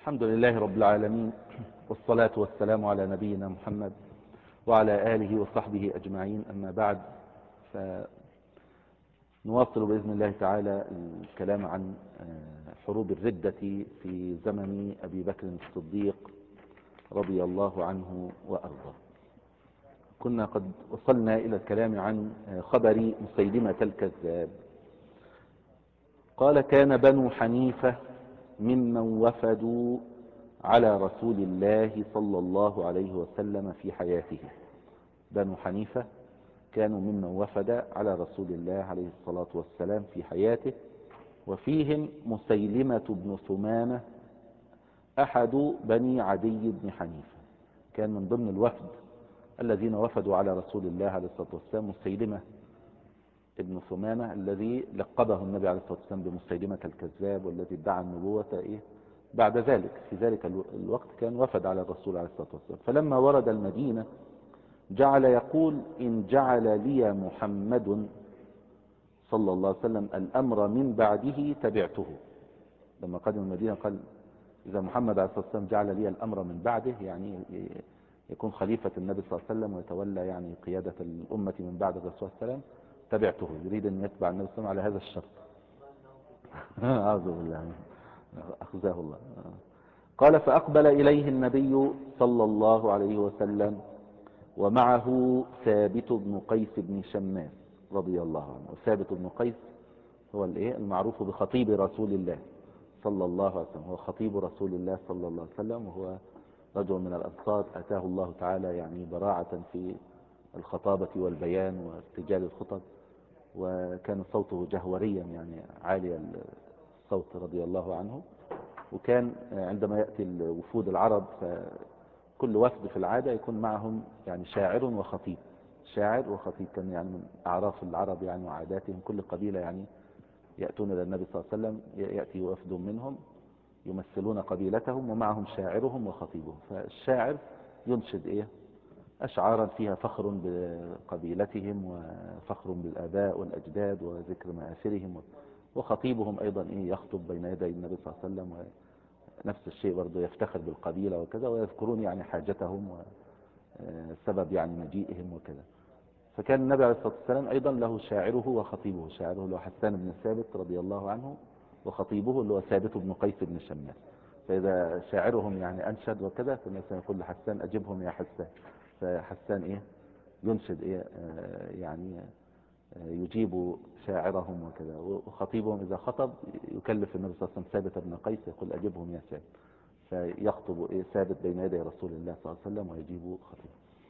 الحمد لله رب العالمين، والصلاة والسلام على نبينا محمد وعلى آله وصحبه أجمعين. أما بعد، فنواصل بإذن الله تعالى الكلام عن حروب الردة في زمن أبي بكر الصديق رضي الله عنه وأرضاه. كنا قد وصلنا إلى الكلام عن خبر مسيلمة الكذاب. قال: كان بنو حنيفة ممن وفدوا على رسول الله صلى الله عليه وسلم في حياته. بنو حنيفة كانوا ممن وفد على رسول الله عليه الصلاة والسلام في حياته، وفيهم مسيلمة بن ثمامة أحد بني عدي بن حنيفة. كان من ضمن الوفد الذين وفدوا على رسول الله عليه الصلاة والسلام مسيلمة ابن ثمامة الذي لقبه النبي عليه الصلاة والسلام بمسيلمة الكذاب، والذي ادعى النبوة بعد ذلك. في ذلك الوقت كان وفد على الرسول عليه الصلاة والسلام، فلما ورد المدينة جعل يقول: إن جعل لي محمد صلى الله عليه وسلم الأمر من بعده تبعته. لما قدم المدينة قال: إذا محمد عليه الصلاة والسلام جعل لي الأمر من بعده، يعني يكون خليفة النبي صلى الله عليه وسلم ويتولى يعني قيادة الأمة من بعد الرسول صلى الله عليه وسلم، تبعته. يريد أن يتبع النبي صلى الله عليه وسلم على هذا الشرط. أعوذ بالله، أخزاه الله. قال: فأقبل إليه النبي صلى الله عليه وسلم ومعه ثابت بن قيس بن شماس رضي الله عنه. وثابت بن قيس هو المعروف بخطيب رسول الله صلى الله عليه وسلم، هو خطيب رسول الله صلى الله عليه وسلم، وهو رجل من الأنصار أتاه الله تعالى يعني براعة في الخطابة والبيان وارتجال الخطب، وكان صوته جهوريا يعني عالي الصوت رضي الله عنه. وكان عندما يأتي الوفود العرب، فكل وفد في العادة يكون معهم يعني شاعر وخطيب. شاعر وخطيب كان يعني من أعراف العرب يعني وعاداتهم. كل قبيلة يعني يأتون إلى النبي صلى الله عليه وسلم، يأتي وفد منهم يمثلون قبيلتهم ومعهم شاعرهم وخطيبهم. فالشاعر ينشد أشعارا فيها فخر بقبيلتهم وفخر بالآباء والأجداد وذكر مآثرهم، وخطيبهم أيضا يخطب بين يدي النبي صلى الله عليه وسلم، ونفس الشيء برضه يفتخر بالقبيلة وكذا، ويذكرون يعني حاجتهم وسبب يعني مجيئهم وكذا. فكان النبي عليه الصلاة والسلام أيضا له شاعره وخطيبه. شاعره اللي هو حسان بن ثابت رضي الله عنه، وخطيبه اللي هو ثابت بن قيس بن شماس. فإذا شاعرهم يعني أنشد وكذا، فمثلا يقول لحسان: أجبهم يا حسان. فحسان ينشد يعني يجيب شاعرهم وكذا. وخطيبهم إذا خطب يكلف النبي صلى الله عليه وسلم ثابت بن قيس، يقول: أجبهم يا ثابت. فيخطب ثابت بين يدي رسول الله صلى الله عليه وسلم ويجيب خطيبه.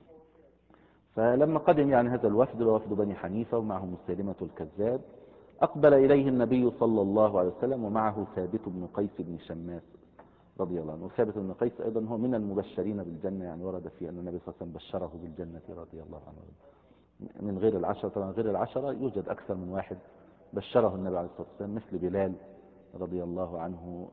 فلما قدم يعني هذا الوفد، وفد بني حنيفة ومعه مسيلمة الكذاب، أقبل إليه النبي صلى الله عليه وسلم ومعه ثابت بن قيس بن شماس رضي الله عنه. وثابت بن قيس أيضا هو من المبشرين بالجنة، يعني ورد في أن النبي صلى الله عليه وسلم بشره بالجنة رضي الله عنه. من غير العشرة، طبعا غير العشرة يوجد أكثر من واحد بشره النبي عليه الصلاة والسلام، مثل بلال رضي الله عنه،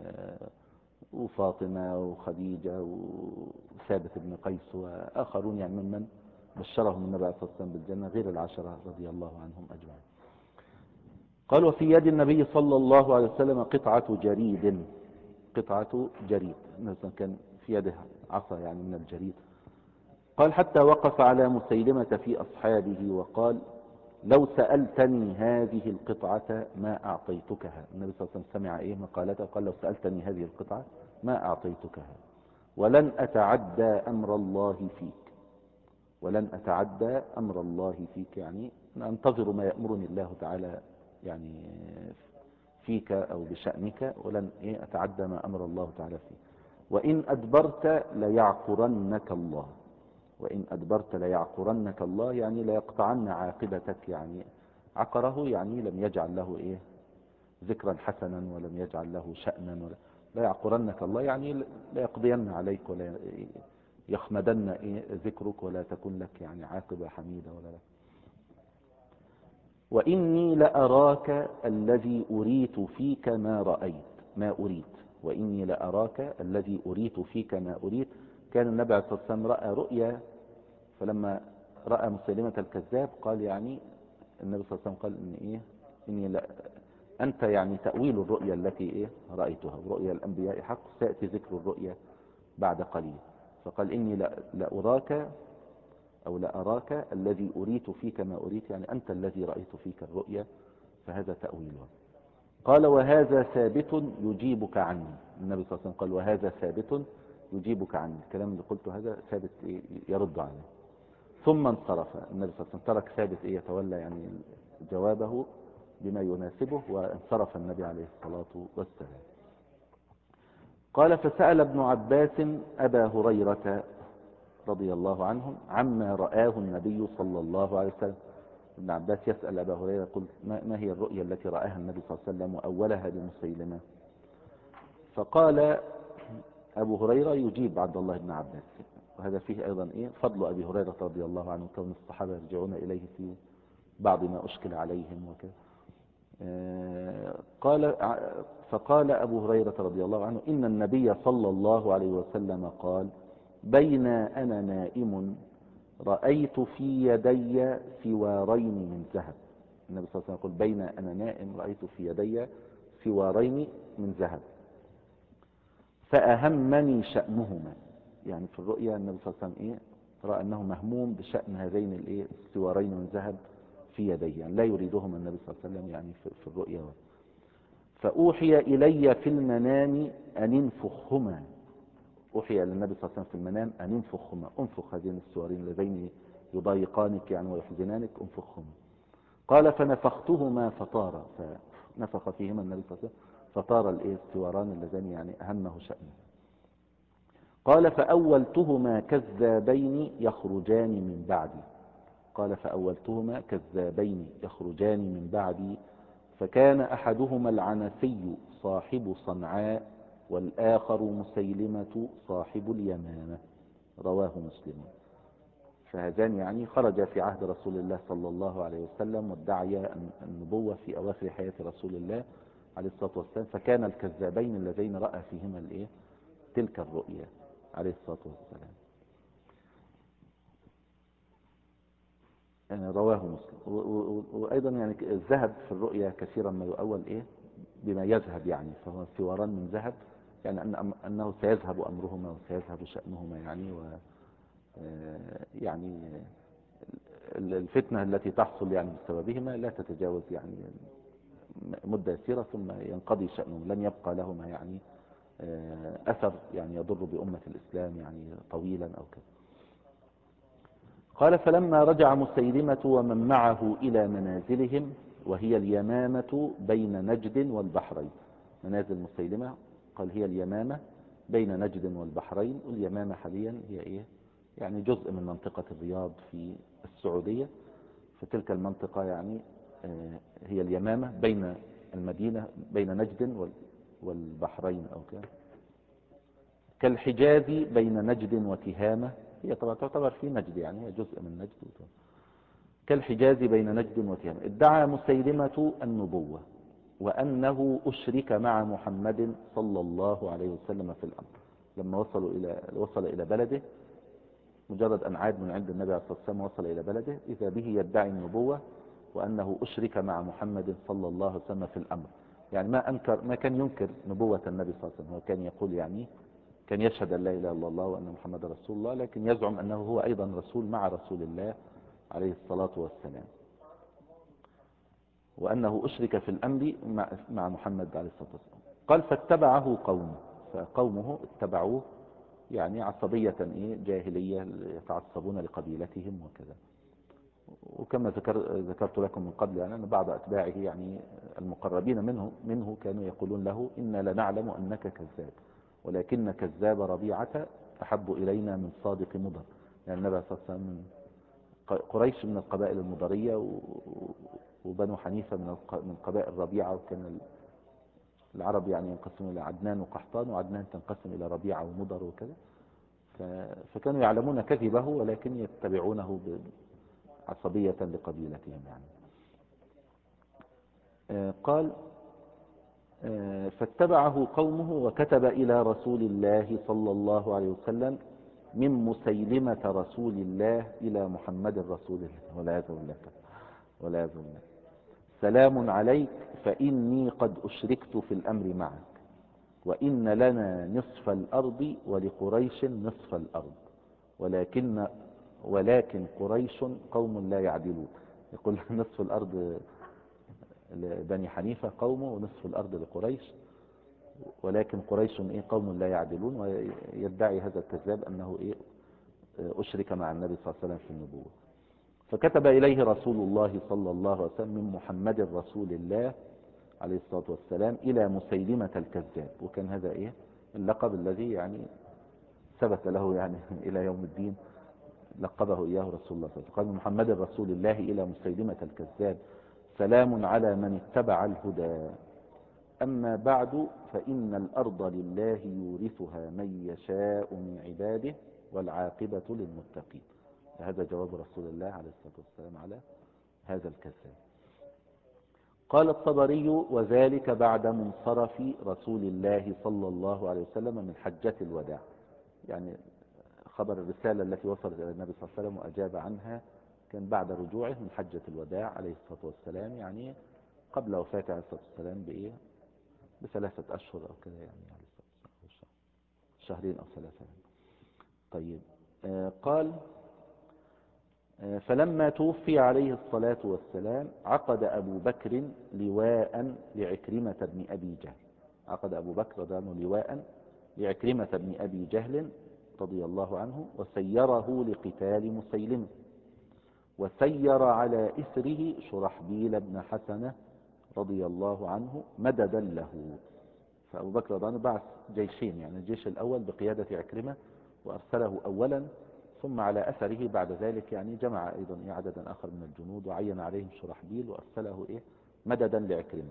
وفاطمة وخديجة وثابت بن قيس وآخرون، يعني ممن بشرهم النبي عليه الصلاة والسلام بالجنة غير العشرة رضي الله عنهم أجمعين. قال: وفي يد النبي صلى الله عليه وسلم قطعة جريد. قطعة جريد، مثلا كان في يده عصا يعني من الجريد. قال: حتى وقف على مسيلمة في أصحابه وقال: لو سألتني هذه القطعة ما أعطيتكها. النبي صلى الله عليه وسلم سمع مقالته، قال: لو سألتني هذه القطعة ما أعطيتكها، ولن أتعدى أمر الله فيك. ولن أتعدى أمر الله فيك يعني أنتظر ما يأمرني الله تعالى يعني فيك أو بشأنك، ولن أتعدى ما أمر الله تعالى فيك. وإن أدبرت ليعقرنك الله. وإن أدبرت ليعقرنك الله يعني ليقطعن عاقبتك. يعني عقره يعني لم يجعل له ذكرا حسنا، ولم يجعل له شأنا. لا يعقرنك الله يعني لا يقضين عليك، ولا يخمدن ذكرك، ولا تكون لك يعني عاقبة حميدة ولا لك. وإني لأراك الذي أريت فيك ما رأيت ما أريت. وإني لأراك الذي أريت فيك ما أريت. كان النبي عليه الصلاة والسلام رأى رؤيا، فلما رأى مسيلمة الكذاب قال يعني النبي صلى الله عليه وسلم قال إني أنت يعني تأويل الرؤيا التي إيه رأيتها، ورؤيا الأنبياء حق، سيأتي ذكر الرؤيا بعد قليل. فقال إني لأراك أو لأراك الذي أريت فيك ما أريت، يعني أنت الذي رأيت فيك الرؤيا، فهذا تأويلها. قال وهذا ثابت يجيبك عني. النبي صلى الله عليه وسلم قال وهذا ثابت يجيبك عني، الكلام اللي قلته هذا ثابت يرد عنه. ثم انصرف النبي صلى الله عليه وسلم، ترك ثابت يتولى يعني جوابه بما يناسبه، وانصرف النبي عليه الصلاة والسلام. قال فسأل ابن عباس أبا هريرة رضي الله عنه عما رآه النبي صلى الله عليه وسلم. ابن عباس يسأل أبا هريرة يقول ما هي الرؤيا التي رآها النبي صلى الله عليه وسلم وأولها لمسيلمة؟ فقال أبو هريرة يجيب عبد الله بن عباس. وهذا فيه أيضا فضل أبي هريرة رضي الله عنه، كون الصحابة يرجعون إليه في بعض ما أشكل عليهم وكذا. فقال أبو هريرة رضي الله عنه إن النبي صلى الله عليه وسلم قال بين أنا نائم رأيت في يدي سوارين من ذهب. النبي صلى الله عليه وسلم يقول بين أنا نائم رأيت في يدي سوارين من ذهب فأهمني شأنهما. يعني في الرؤيا النبي صلى الله عليه وسلم رأى أنه مهموم بشأن هذين السوارين من ذهب في يديه، يعني لا يريدهما النبي صلى الله عليه وسلم يعني في الرؤيا. فأوحي إلي في المنام أن انفخهما. أوحي إلى النبي صلى الله عليه وسلم في المنام أن انفخهما، انفخ هذين السوارين اللذين يضايقانك يعني ويحزنانك، انفخهما. قال فنفختهما فطار، فنفخ فيهما النبي صلى الله عليه وسلم فطار السواران اللذان يعني أهمه شأنه. قال فأولتهما كذابين يخرجان من بعدي. قال فأولتهما كذابين يخرجان من بعدي، فكان أحدهما العنسي صاحب صنعاء والآخر مسيلمة صاحب اليمامة. رواه مسلم. فهذان يعني خرج في عهد رسول الله صلى الله عليه وسلم وادعيا النبوة في أواخر حياة رسول الله عليه الصلاة والسلام، فكان الكذابين اللذين رأى فيهما تلك الرؤيا عليه الصلاة والسلام. رواه مسلم. وأيضا يعني الذهب في الرؤيا كثيرا ما يؤول بما يذهب، يعني فهو سواران من ذهب، يعني أنه سيذهب أمرهما وسيذهب شأنهما يعني يعني الفتنة التي تحصل يعني بسببهما لا تتجاوز يعني مدة يسيرة ثم ينقضي شأنهم، لن يبقى لهما يعني أثر يعني يضر بأمة الإسلام يعني طويلا أو كذا. قال فلما رجع مسيلمة ومن معه إلى منازلهم، وهي اليمامة بين نجد والبحرين. منازل مسيلمة قال هي اليمامة بين نجد والبحرين، واليمامة حاليا هي يعني جزء من منطقة الرياض في السعودية، فتلك المنطقة يعني هي اليمامة بين المدينة بين نجد والبحرين أو كذا. كالحجاز بين نجد وتهامة، هي طبعا تعتبر في نجد، يعني هي جزء من نجد. كالحجاز بين نجد وتهامة. ادعى مسيلمة النبوة وأنه أشرك مع محمد صلى الله عليه وسلم في الأمر. لما وصل إلى بلده، مجرد أن عاد من عند النبي عليه الصلاة والسلام وصل إلى بلده، إذا به يدعي النبوة وأنه أشرك مع محمد صلى الله عليه وسلم في الأمر. يعني ما كان ينكر نبوة النبي صلى الله عليه وسلم، هو كان يقول يعني كان يشهد أن لا إله إلا الله وأن محمد رسول الله، لكن يزعم أنه هو أيضا رسول مع رسول الله عليه الصلاة والسلام، وأنه أشرك في الأمر مع محمد عليه الصلاة والسلام. قال فاتبعه قومه، فقومه اتبعوه يعني عصبية جاهلية، يتعصبون لقبيلتهم وكذا. وكما ذكرت لكم من قبل يعني أن بعض أتباعه يعني المقربين منه كانوا يقولون له إنا لنعلم أنك كذاب، ولكن كذاب ربيعة أحب إلينا من صادق مضر. يعني النبي صلى الله عليه وسلم قريش من القبائل المضرية، وبنو حنيفة من قبائل ربيعة، وكان العرب يعني ينقسمون إلى عدنان وقحطان، وعدنان تنقسم إلى ربيعة ومضر وكذا. فكانوا يعلمون كذبه ولكن يتبعونه عصبية لقبيلتهم يعني. قال فاتبعه قومه وكتب إلى رسول الله صلى الله عليه وسلم من مسيلمة رسول الله إلى محمد رسول الله والعياذ بالله. سلام عليك فإني قد أشركت في الأمر معك، وإن لنا نصف الأرض ولقريش نصف الأرض، ولكن قريش قوم لا يعدلون. يقول نصف الأرض لبني حنيفة قومه، ونصف الأرض لقريش، ولكن قريش قوم لا يعدلون. ويدعي هذا الكذاب أنه أشرك مع النبي صلى الله عليه وسلم في النبوة. فكتب إليه رسول الله صلى الله عليه وسلم من محمد رسول الله عليه الصلاة والسلام إلى مسيلمة الكذاب. وكان هذا اللقب الذي يعني ثبت له يعني إلى يوم الدين، لقبه إياه رسول الله صلى الله عليه وسلم. قال محمد رسول الله إلى مسيلمة الكذاب سلام على من اتبع الهدى، أما بعد فإن الأرض لله يورثها من يشاء من عباده والعاقبة للمتقين. هذا جواب رسول الله عليه الصلاة والسلام على هذا الكذاب. قال الطبري وذلك بعد منصرف رسول الله صلى الله عليه وسلم من حجة الوداع. يعني خبر الرسالة التي وصلت إلى النبي صلى الله عليه وسلم وأجاب عنها كان بعد رجوعه من حجة الوداع عليه الصلاة والسلام، يعني قبل وفاته عليه الصلاة والسلام ب3 أشهر أو كذا، يعني عليه الصلاة والسلام شهرين أو 3. طيب. قال فلما توفي عليه الصلاة والسلام عقد أبو بكر لواء لعكرمة بن أبي جهل. عقد أبو بكر لواء لعكرمة بن أبي جهل رضي الله عنه، وسيره لقتال مسيلمة، وسير على إثره شرحبيل بن حسنة رضي الله عنه مددا له. فأبو بكر رضي الله عنه بعث جيشين، يعني الجيش الأول بقيادة عكرمة وأرسله أولا، ثم على أثره بعد ذلك يعني جمع أيضا عددا آخر من الجنود وعين عليهم شرحبيل وأرسله مددا لعكرمة.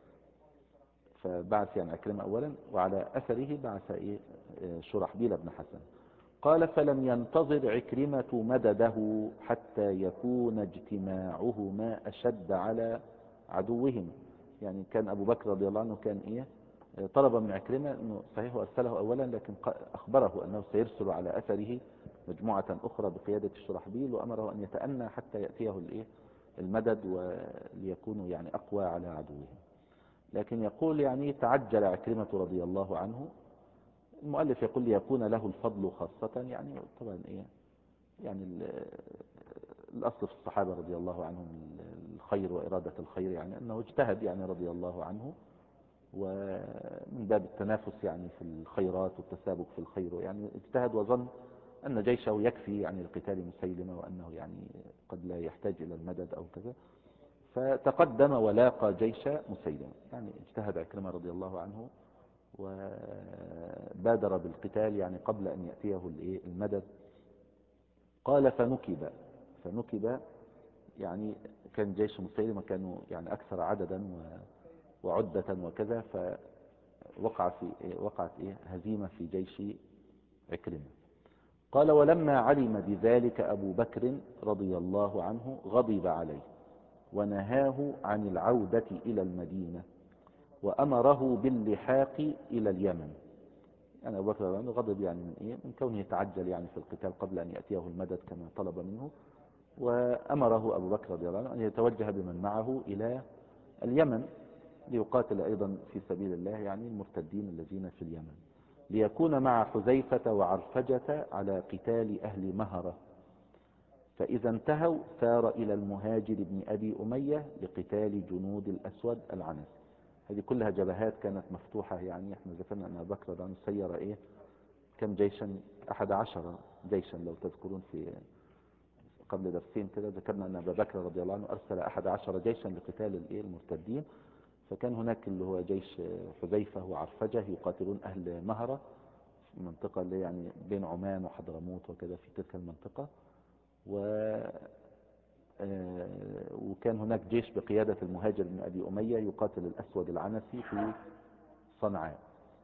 فبعث يعني عكرمة أولا، وعلى أثره بعث شرحبيل بن حسن. قال فلم ينتظر عكرمة مدده حتى يكون اجتماعهما أشد على عدوهم. يعني كان أبو بكر رضي الله عنه كان طلب من عكرمة أنه صحيح أرسله أولا، لكن أخبره أنه سيرسل على أثره مجموعة أخرى بقيادة الشرحبيل، وأمره أن يتأنى حتى يأتيه المدد وليكونوا يعني أقوى على عدوهم. لكن يقول يعني تعجل عكرمة رضي الله عنه. المؤلف يقول ليكون له الفضل خاصة، يعني طبعا يعني الأصل في الصحابة رضي الله عنهم الخير وإرادة الخير، يعني أنه اجتهد يعني رضي الله عنه، ومن باب التنافس يعني في الخيرات والتسابق في الخير، يعني اجتهد وظن أن جيشه يكفي يعني لقتال مسيلمة، وأنه يعني قد لا يحتاج إلى المدد أو كذا، فتقدم ولاقى جيش مسيلمة. يعني اجتهد عكرمة رضي الله عنه وبادر بالقتال يعني قبل أن يأتيه المدد. قال فنكب يعني كان جيش مسيلمة كانوا يعني أكثر عددا وعدة وكذا، وقعت هزيمة في جيش عكرمة. قال ولما علم بذلك أبو بكر رضي الله عنه غضب عليه ونهاه عن العودة إلى المدينة، وأمره باللحاق إلى اليمن. يعني أبو بكر رضي الله عنه غضب يعني من كونه يتعجل يعني في القتال قبل أن يأتيه المدد كما طلب منه، وأمره أبو بكر رضي الله عنه أن يتوجه بمن معه إلى اليمن ليقاتل أيضا في سبيل الله يعني المرتدين الذين في اليمن، ليكون مع حذيفة وعرفجة على قتال أهل مهرة. فإذا انتهوا سار إلى المهاجر بن أبي أمية لقتال جنود الأسود العنسي. هذه كلها جبهات كانت مفتوحة. يعني احنا ذكرنا أن أبو بكر رضي سير كم جيشا؟ 11 جيشا. لو تذكرون في قبل درسين كده ذكرنا أن أبا بكر رضي الله عنه أرسل 11 جيشا لقتال المرتدين. فكان هناك اللي هو جيش حذيفة وعرفجة يقاتلون أهل مهرة في المنطقة اللي يعني بين عمان وحضرموت وكذا في تلك المنطقة، وكان هناك جيش بقيادة المهاجر بن أبي أمية يقاتل الأسود العنسي في صنعاء.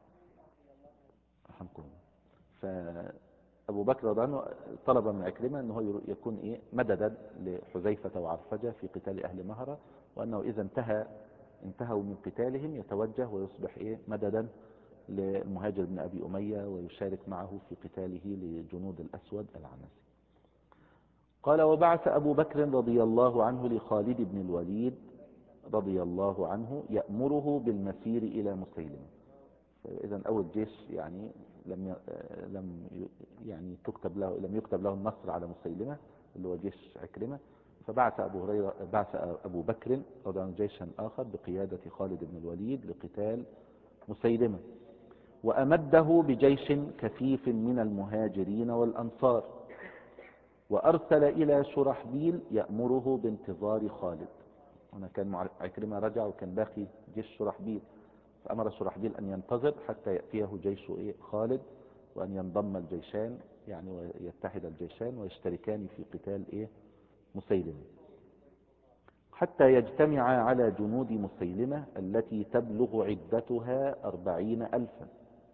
فأبو بكر رضي الله عنه طلب من عكرمة أنه يكون مددا لحذيفة وعرفجة في قتال أهل مهرة، وأنه إذا انتهوا من قتالهم يتوجه ويصبح مددا للمهاجر بن أبي أمية ويشارك معه في قتاله لجنود الأسود العنسي. قال وبعث أبو بكر رضي الله عنه لخالد بن الوليد رضي الله عنه يأمره بالمسير إلى مسيلمة. فإذا أول جيش يعني لم يعني لم يكتب له النصر على مسيلمة اللي هو جيش عكرمة. فبعث أبو بكر رضي الله عنه جيشا آخر بقيادة خالد بن الوليد لقتال مسيلمة، وأمده بجيش كثيف من المهاجرين والأنصار، وأرسل إلى شرحبيل يأمره بانتظار خالد. هنا كان عكرمة رجع وكان باقي جيش شرحبيل، فأمر شرحبيل أن ينتظر حتى يأتيه جيش خالد، وأن ينضم الجيشان يعني ويتحد الجيشان ويشتركان في قتال مسيلمة، حتى يجتمع على جنود مسيلمة التي تبلغ عدتها 40,000.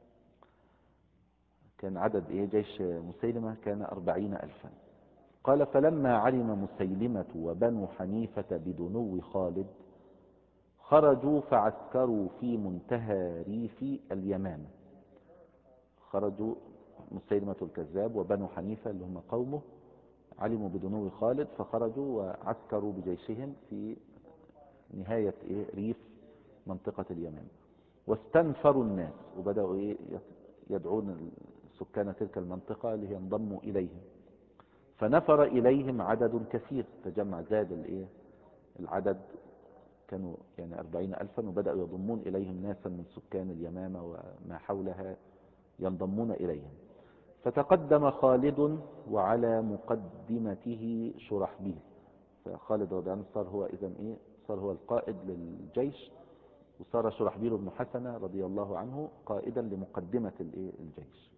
كان عدد جيش مسيلمة كان 40,000. قال: فلما علم مسيلمة وبنو حنيفة بدنو خالد خرجوا فعسكروا في منتهى ريف اليمامة. خرجوا مسيلمة الكذاب وبنو حنيفة اللي هم قومه، علموا بدنو خالد فخرجوا وعسكروا بجيشهم في نهاية ريف منطقة اليمامة، واستنفروا الناس وبدأوا يدعون سكان تلك المنطقة لينضموا إليهم. فنفر إليهم عدد كثير، تجمع زاد العدد، كانوا يعني 40,000، وبدأوا يضمون إليهم ناسا من سكان اليمامة وما حولها ينضمون إليهم. فتقدم خالد وعلى مقدمته شرحبيل. فخالد رضي الله عنه صار هو صار هو القائد للجيش، وصار شرحبيل بن حسنة رضي الله عنه قائدا لمقدمة الجيش.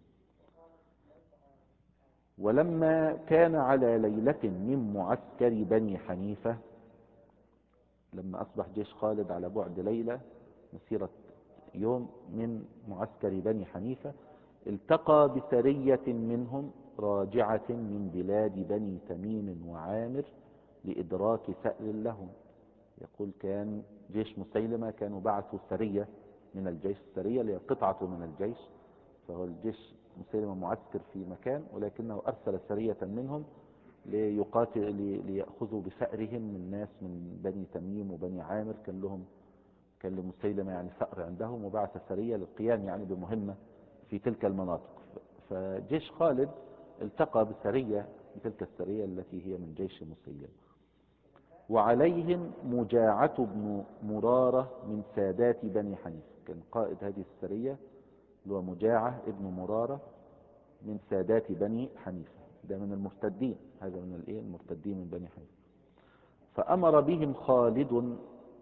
ولما كان على ليلة من معسكر بني حنيفة، لما أصبح جيش خالد على بعد ليلة مسيرة يوم من معسكر بني حنيفة، التقى بسرية منهم راجعة من بلاد بني تميم وعامر لإدراك ثأر لهم. يقول كان جيش مسيلمة كانوا بعثوا سرية من الجيش، السرية اللي قطعة من الجيش، فهو الجيش مسيلمة معسكر في مكان، ولكنه أرسل سرية منهم ليأخذوا بثأرهم من ناس من بني تميم وبني عامر، كان لمسيلمة يعني ثأر عندهم، وبعث سرية للقيام يعني بمهمة في تلك المناطق. فجيش خالد التقى بسرية بتلك السرية التي هي من جيش مسيلمة، وعليهم مجاعة بن مرارة من سادات بني حنيفة. كان قائد هذه السرية اللي هو مجاعة ابن مرارة من سادات بني حنيفة، ده من المرتدين، هذا من المرتدين من بني حنيفة. فأمر بهم خالد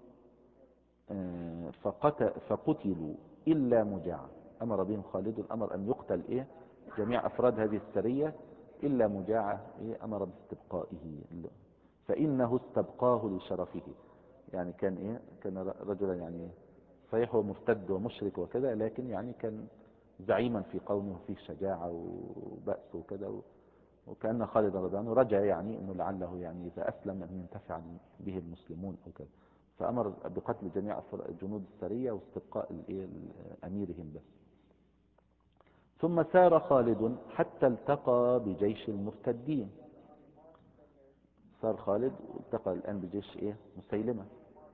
فقتلوا إلا مجاعة. أمر بهم خالد، الأمر أن يقتل جميع أفراد هذه السرية إلا مجاعة، أمر باستبقائه، فإنه استبقاه لشرفه. يعني كان رجلا يعني صحيح هو مرتد ومشرك وكذا، لكن يعني كان زعيما في قومه، فيه شجاعة وبأس وكذا، وكأن خالد رضي الله عنه رجع يعني انه لعله يعني اذا اسلم ان ينتفع به المسلمون او كذا، فامر بقتل جميع جنود السرية واستبقاء اميرهم بس. ثم سار خالد حتى التقى بجيش المرتدين. صار خالد والتقى الان بجيش مسيلمة.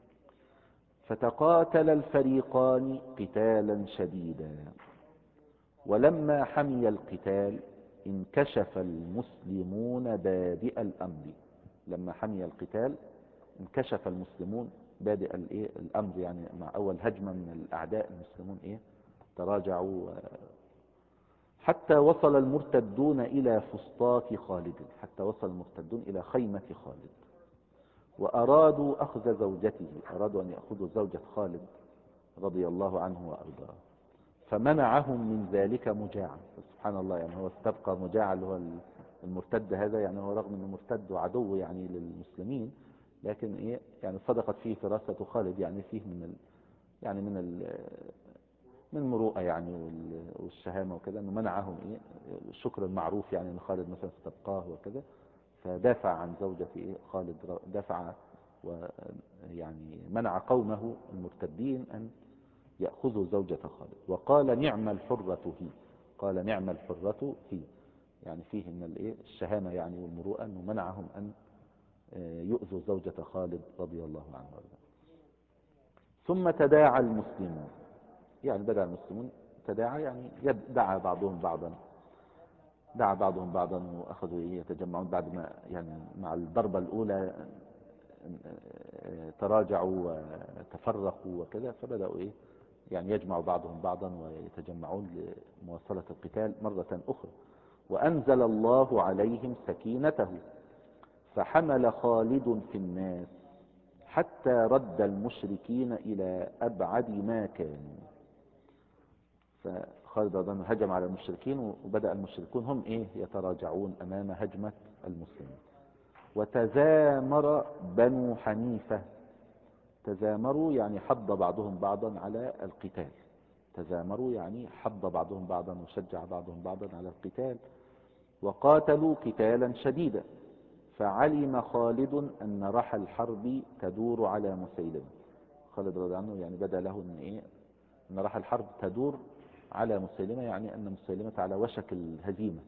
فتقاتل الفريقان قتالا شديدا، ولما حمي القتال انكشف المسلمون بادئ الأمر. لما حمي القتال انكشف المسلمون بادئ الأمر، يعني مع أول هجمة من الأعداء المسلمون تراجعوا، حتى وصل المرتدون إلى فسطاط خالد، حتى وصل المرتدون إلى خيمة خالد، وأرادوا أخذ زوجته، أرادوا أن يأخذوا زوجة خالد رضي الله عنه وأرضاه، فمنعهم من ذلك مجاعة. سبحان الله، يعني هو استبقى مجاعة اللي هو المرتد هذا، يعني هو رغم انه مرتد وعدو يعني للمسلمين، لكن يعني صدقت فيه فراسة خالد، يعني فيه يعني من المروءة يعني والشهامة وكذا، انه منعهم الشكر المعروف، يعني ان خالد مثلا استبقاه وكذا، فدافع عن زوجة خالد، دافع ويعني منع قومه المرتدين ان يأخذوا زوجة خالد، وقال نعم الحرة هي، قال نعم الحرة هي، يعني فيه من الشهامة يعني والمروءة، أنه منعهم أن يؤذوا زوجة خالد رضي الله عنه. ثم تداعى المسلمون، يعني بدأ المسلمون تداعى يعني دعا بعضهم بعضا، دعا بعضهم بعضا، وأخذوا يتجمعون بعد ما يعني مع الضربة الأولى تراجعوا وتفرقوا وكذا، فبدأوا يعني يجمع بعضهم بعضا ويتجمعون لمواصلة القتال مرة أخرى. وأنزل الله عليهم سكينته فحمل خالد في الناس حتى رد المشركين إلى أبعد ما كانوا. فخالد رضي الله عنه هجم على المشركين، وبدأ المشركون هم يتراجعون أمام هجمة المسلمين. وتزامر بنو حنيفة، تزامروا يعني حض بعضهم بعضا على القتال، تزامروا يعني حض بعضهم بعضا وشجع بعضهم بعضا على القتال، وقاتلوا قتالا شديدا. فعلم خالد أن رحى الحرب تدور على مسيلمة. خالد رضي الله عنه يعني بدا له ان رحى الحرب تدور على مسيلمة، يعني أن مسيلمة على وشك الهزيمة.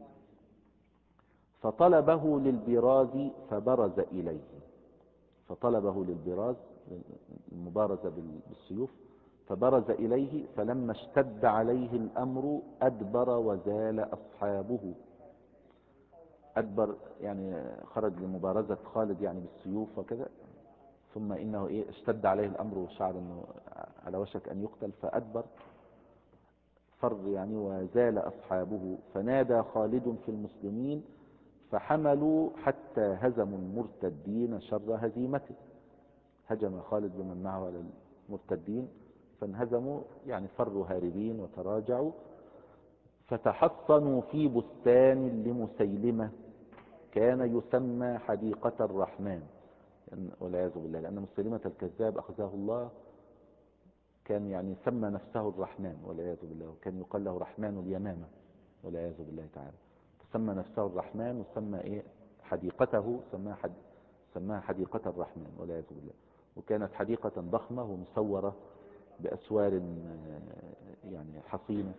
فطلبه للبراز فبرز إليه، فطلبه للبراز، المبارزة بالسيوف، فبرز إليه. فلما اشتد عليه الأمر أدبر وزال أصحابه. أدبر يعني خرج لمبارزة خالد يعني بالسيوف وكذا، ثم إنه اشتد عليه الأمر وشعر أنه على وشك أن يقتل فأدبر، فر يعني وزال أصحابه. فنادى خالد في المسلمين فحملوا حتى هزموا المرتدين شر هزيمته. هجم خالد بمن معه على المرتدين فانهزموا، يعني فروا هاربين وتراجعوا. فتحصنوا في بستان لمسيلمة كان يسمى حديقة الرحمن، والعياذ بالله، لأن مسيلمة الكذاب أخزاه الله كان يعني سمى نفسه الرحمن والعياذ بالله، وكان يقال له رحمن اليمامة والعياذ بالله تعالى. سمى نفسه الرحمن وسمى حديقته سماها حديقة الرحمن والعياذ بالله. وكانت حديقة ضخمة ومسورة بأسوار يعني حصينة.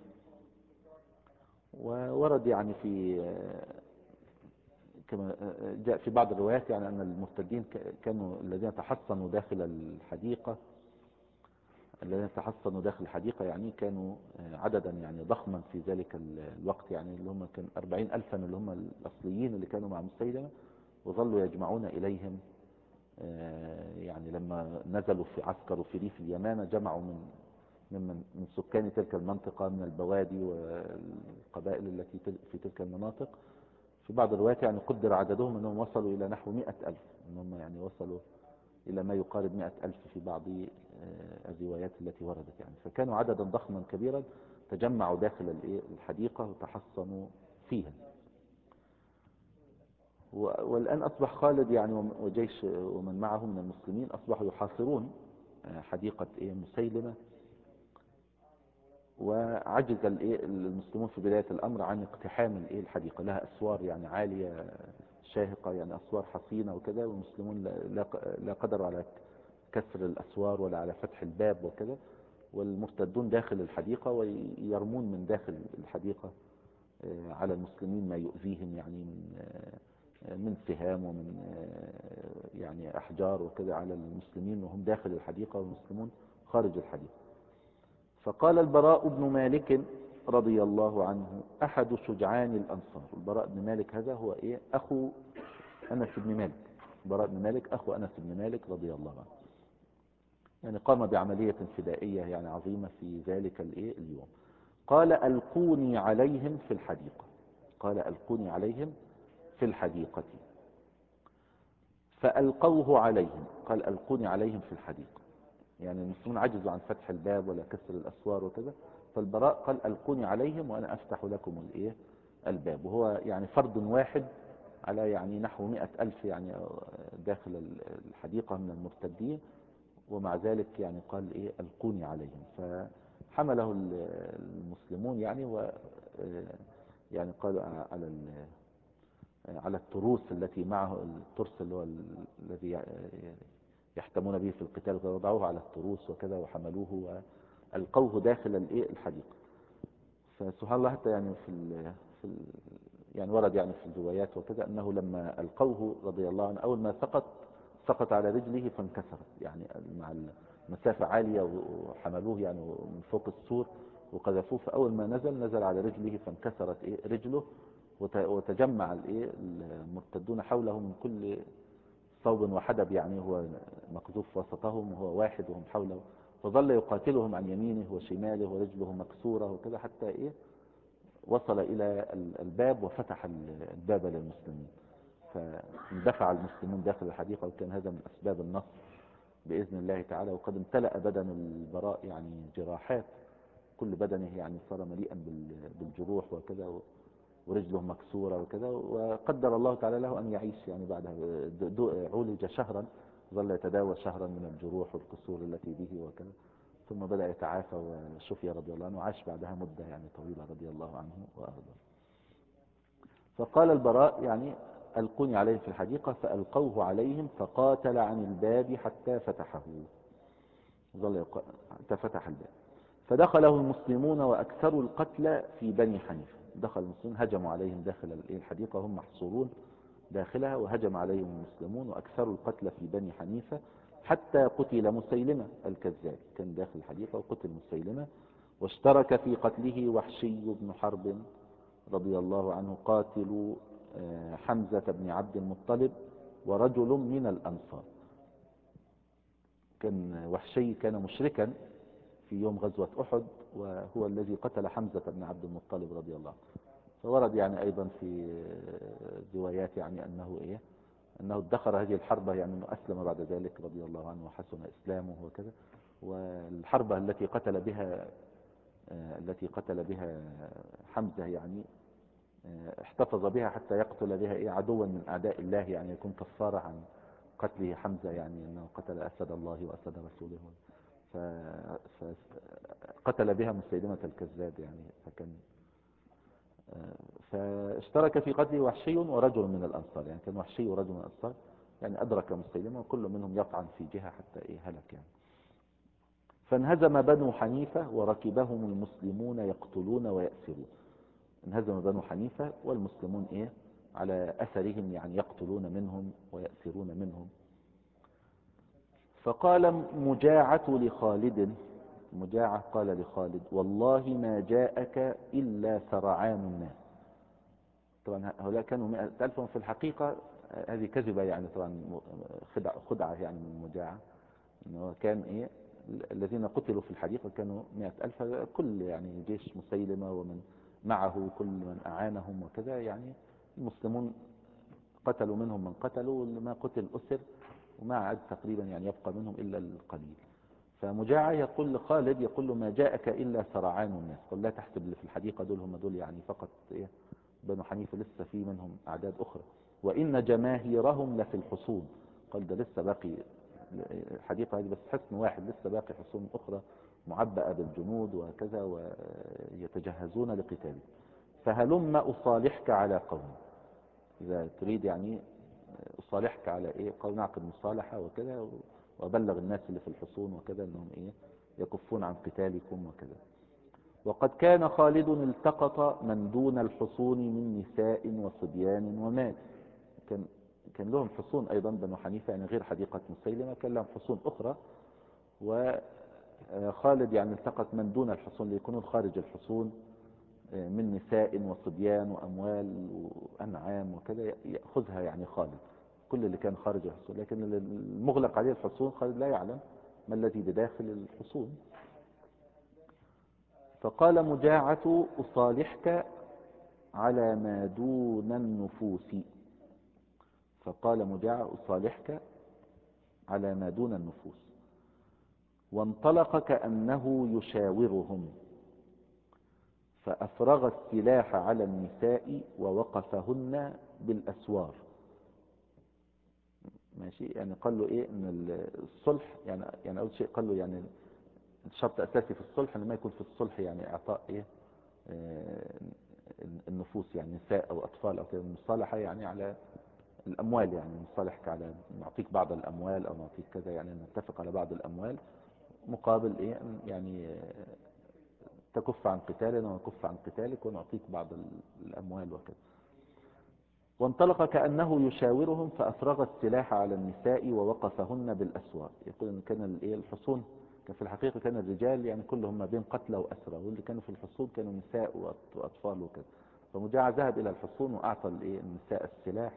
وورد يعني كما جاء في بعض الروايات يعني أن المرتدين كانوا الذين تحصنوا داخل الحديقة، يعني كانوا عددا يعني ضخما في ذلك الوقت، يعني اللي هم كان 40 ألفا اللي هم الأصليين اللي كانوا مع مسيلمة، وظلوا يجمعون إليهم. يعني لما نزلوا في عسكروا في ريف اليمامة جمعوا من سكان تلك المنطقة من البوادي والقبائل التي في تلك المناطق. في بعض الروايات يعني قدر عددهم أنهم وصلوا إلى نحو 100 ألف، أنهم يعني وصلوا إلى ما يقارب 100 ألف في بعض الروايات التي وردت يعني. فكانوا عددا ضخما كبيرا تجمعوا داخل الحديقة وتحصنوا فيها. والآن أصبح خالد يعني وجيش ومن معه من المسلمين أصبحوا يحاصرون حديقة مسيلمة. وعجز المسلمون في بداية الأمر عن اقتحام الحديقة، لها أسوار يعني عالية شاهقة، يعني أسوار حصينة وكذا، والمسلمون لا قدروا على كسر الأسوار ولا على فتح الباب وكذا، والمرتدون داخل الحديقة ويرمون من داخل الحديقة على المسلمين ما يؤذيهم، يعني من سهام ومن يعني أحجار وكذا على المسلمين وهم داخل الحديقة والمسلمون خارج الحديقة. فقال البراء بن مالك رضي الله عنه أحد شجعان الأنصار. البراء بن مالك هذا هو أخو أنس بن مالك. البراء بن مالك أخو أنس بن مالك رضي الله عنه، يعني قام بعملية فدائية يعني عظيمة في ذلك اليوم. قال ألقوني عليهم في الحديقة، قال ألقوني عليهم في الحديقة. فألقوه عليهم، قال ألقوني عليهم في الحديقة، يعني المسلمون عجزوا عن فتح الباب ولا كسر الأسوار وكذا، فالبراء قال ألقوني عليهم وأنا أفتح لكم الباب. وهو يعني فرد واحد على يعني نحو 100 ألف يعني داخل الحديقة من المرتدين، ومع ذلك يعني قال ألقوني عليهم. فحمله المسلمون يعني يعني قالوا على التروس التي معه، الترس اللي هو الذي يحتمون به في القتال، وضعوه على التروس وكذا وحملوه وألقوه داخل الحديقة. فسبحان الله، حتى يعني يعني ورد يعني في الروايات وكذا أنه لما ألقوه رضي الله عنه أول ما سقط على رجله فانكسرت، يعني مسافة عالية وحملوه يعني من فوق السور وقذفوه. فأول ما نزل على رجله فانكسرت رجله، وتجمع المرتدون حوله من كل صوب وحدب، يعني هو مقذوف وسطهم وهو واحد وهم حوله، فظل يقاتلهم عن يمينه وشماله ورجله مكسورة وكذا حتى وصل إلى الباب وفتح الباب للمسلمين، فاندفع المسلمون داخل الحديقة، وكان هذا من أسباب النصر بإذن الله تعالى. وقد امتلأ بدن البراء يعني جراحات، كل بدنه يعني صار مليئا بالجروح وكذا، ورجله مكسورة وكذا، وقدر الله تعالى له أن يعيش يعني بعدها. عولج شهرا، ظل يتداوى شهرا من الجروح والكسور التي به وكذا، ثم بدأ يتعافى وشفي رضي الله عنه، وعاش بعدها مدة يعني طويلة رضي الله عنه وأرضاه. فقال البراء يعني ألقوني عليه في الحديقة، فألقوه عليهم فقاتل عن الباب حتى فتحه، حتى فتح الباب. فدخله المسلمون وأكثروا القتلى في بني حنيفة. دخل المسلمون هجموا عليهم داخل الحديقة، هم محصورون داخلها، وهجم عليهم المسلمون وأكثروا القتلى في بني حنيفة، حتى قتل مسيلمة الكذاب، كان داخل الحديقة وقتل مسيلمة. واشترك في قتله وحشي بن حرب رضي الله عنه قاتل حمزة بن عبد المطلب ورجل من الأنصار. كان وحشي كان مشركا في يوم غزوة أحد، وهو الذي قتل حمزة بن عبد المطلب رضي الله عنه. فورد يعني أيضا في روايات يعني أنه ادخر هذه الحربة، يعني أنه أسلم بعد ذلك رضي الله عنه وحسن إسلامه وكذا. والحربة التي قتل بها حمزة يعني احتفظ بها حتى يقتل بها عدوا من أعداء الله، يعني يكون كفارة عن قتله حمزة، يعني أنه قتل أسد الله وأسد رسوله. فقتل بها مسيلمة الكذاب يعني. فاشترك في قتله وحشي ورجل من الأنصار، يعني كان وحشي ورجل من الأنصار، يعني أدرك مسيلمة وكل منهم يطعن في جهة حتى هلك يعني. فانهزم بنو حنيفة وركبهم المسلمون يقتلون ويأسرون. انهزم بنو حنيفة والمسلمون على أثرهم، يعني يقتلون منهم ويأسرون منهم. فقال مجاعة لخالد، مجاعة قال لخالد والله ما جاءك إلا سرعان الناس. طبعا هؤلاء كانوا 100,000 في الحقيقة، هذه كذبة يعني، طبعا خدعة يعني من مجاعة، انه كان الذين قتلوا في الحديقة كانوا 100,000، كل يعني جيش مسيلمة ومن معه كل من أعانهم وكذا، يعني المسلمون قتلوا منهم من قتلوا، وما قتل أسر، وما عاد تقريبا يعني يبقى منهم إلا القليل. فمجاعة يقول لخالد، يقول له ما جاءك إلا سرعان الناس، قال لا تحسب اللي في الحديقة دول هم دول يعني فقط بنو حنيفة، لسه في منهم أعداد أخرى، وإن جماهيرهم لفي الحصون. قال ده لسه باقي الحديقة هذه بس حصن واحد، لسه باقي حصون أخرى معبأة بالجنود وكذا، ويتجهزون لقتالك. فهلم أصالحك على قوم، إذا تريد يعني أصالحك على قول، نعقد مصالحة وكذا، وأبلغ الناس اللي في الحصون وكذا أنهم يكفون عن قتالكم وكذا. وقد كان خالد التقط من دون الحصون من نساء وصبيان ومال. كان لهم حصون أيضا بنو حنيفة، يعني غير حديقة مسيلمة، كان لهم حصون أخرى. وخالد يعني التقط من دون الحصون ليكونوا خارج الحصون من نساء وصبيان وأموال وأنعام وكذا، يأخذها يعني خالد، كل اللي كان خارج الحصون. لكن المغلق عليه الحصون خالد لا يعلم ما الذي بداخل الحصون. فقال مجاعة أصالحك على ما دون النفوس. فقال مجاعة أصالحك على ما دون النفوس. وانطلق كأنه يشاورهم، فأفرغ السلاح على النساء ووقفهن بالأسوار. ماشي، يعني قال له ان الصلح يعني اول شيء قال له يعني شرط اساسي في الصلح ان ما يكون في الصلح يعني اعطاء آه، النفوس، يعني نساء او اطفال او كده. المصالحه يعني على الاموال، يعني نصالحك على نعطيك بعض الاموال او نعطيك كذا، يعني نتفق على بعض الاموال مقابل يعني تكف عن قتالنا ونكف عن قتالك ونعطيك بعض الاموال وكذا. وانطلق كأنه يشاورهم فأفرغ السلاح على النساء ووقفهن بالأسوار. يقول إن كان الحصون كان في الحقيقة كان الرجال يعني كلهم ما بين قتلى وأسرى، واللي كانوا في الحصون كانوا نساء وأطفال وكذا. فمجاع ذهب إلى الحصون وأعطى النساء السلاح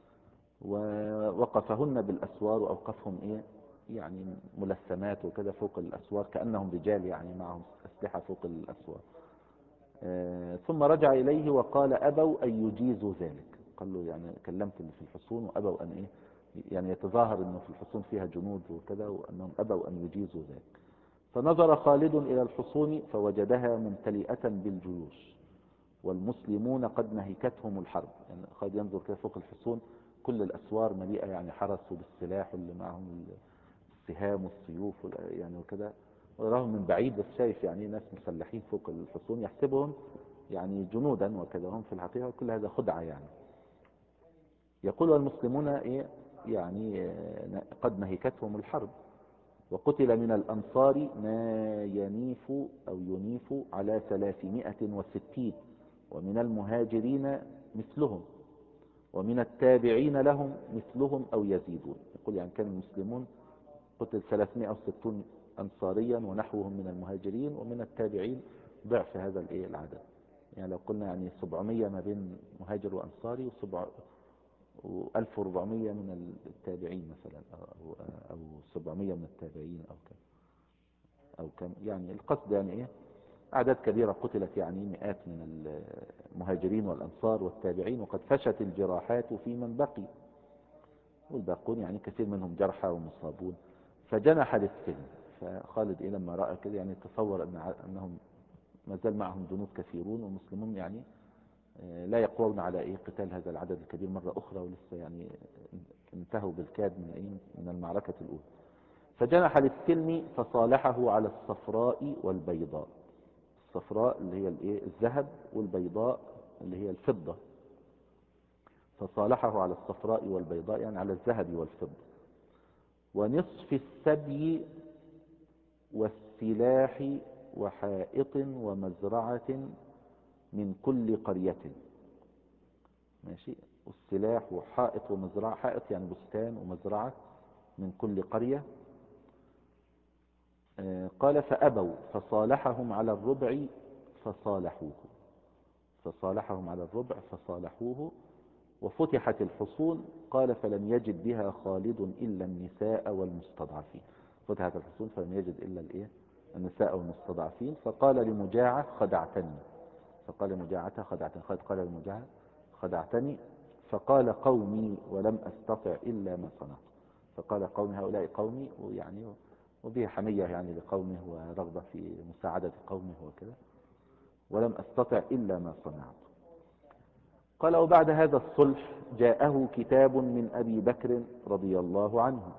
ووقفهن بالأسوار، وأوقفهم يعني ملثمات وكذا فوق الأسوار كأنهم رجال يعني معهم أسلحة فوق الأسوار. ثم رجع إليه وقال أبوا أن يجيزوا ذلك. قال له يعني كلمت اللي في الحصون وأبوا أن يعني يتظاهر أنه في الحصون فيها جنود وكذا، وأنهم أبوا أن يجيزوا ذلك. فنظر خالد إلى الحصون فوجدها ممتلئة بالجيوش والمسلمون قد نهكتهم الحرب. يعني خالد ينظر كده فوق الحصون، كل الأسوار مليئة يعني حرس بالسلاح واللي معهم السهام والسيوف يعني وكذا، وراهم من بعيد بس شايف يعني ناس مسلحين فوق الحصون يحسبهم يعني جنودا وكذا، هم في الحقيقة كل هذا خدعة يعني. يقول والمسلمون يعني قد نهكتهم الحرب، وقتل من الأنصار ما ينيف أو ينيف على 360، ومن المهاجرين مثلهم، ومن التابعين لهم مثلهم أو يزيدون. يقول يعني كان المسلمون قتل 360 أنصاريا ونحوهم من المهاجرين، ومن التابعين ضعف هذا العدد. يعني لو قلنا يعني 700 ما بين مهاجر وأنصاري و1400 من التابعين مثلا، أو 700 من التابعين أو كم يعني. القصد يعني أعداد كبيرة قتلت، يعني مئات من المهاجرين والأنصار والتابعين، وقد فشت الجراحات في من بقي، والباقون يعني كثير منهم جرحى ومصابون. فجنح للسلم. فخالد لما رأى كده يعني تصور أنهم ما زال معهم جنود كثيرون، والمسلمون يعني لا يقوون على قتال هذا العدد الكبير مرة أخرى، ولسه يعني انتهوا بالكاد من المعركة الأولى. فجنح للسلم فصالحه على الصفراء والبيضاء. الصفراء اللي هي الذهب، والبيضاء اللي هي الفضة. فصالحه على الصفراء والبيضاء يعني على الذهب والفضة، ونصف السبي والسلاح وحائط ومزرعة من كل قرية. ماشي. والسلاح وحائط ومزرعة، حائط يعني بستان، ومزرعة من كل قرية. قال فأبوا فصالحهم على الربع فصالحوه. فصالحهم على الربع فصالحوه. وفتحت الحصون. قال فلم يجد بها خالد إلا النساء والمستضعفين. فتحت الحصون فلم يجد إلا النساء والمستضعفين. فقال لمجاعة خدعتني. فقال لمجاعة خدعتني. قال لمجاعة خدعتني. فقال قومي ولم أستطع إلا ما صنعت. فقال قومي هؤلاء قومي، ويعني وبه حمية يعني لقومه ورغبة في مساعدة قومه وكذا. ولم أستطع إلا ما صنعت. قال وبعد هذا الصلح جاءه كتاب من أبي بكر رضي الله عنه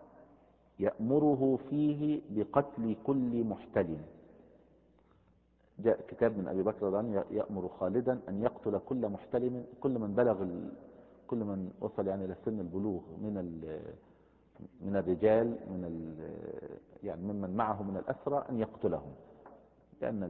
يأمره فيه بقتل كل محتلم. جاء كتاب من أبي بكر رضي الله عنه يأمر خالدا أن يقتل كل محتلم، كل من بلغ كل من وصل يعني إلى سن البلوغ من الرجال يعني ممن معه من الأسرى أن يقتلهم. لأن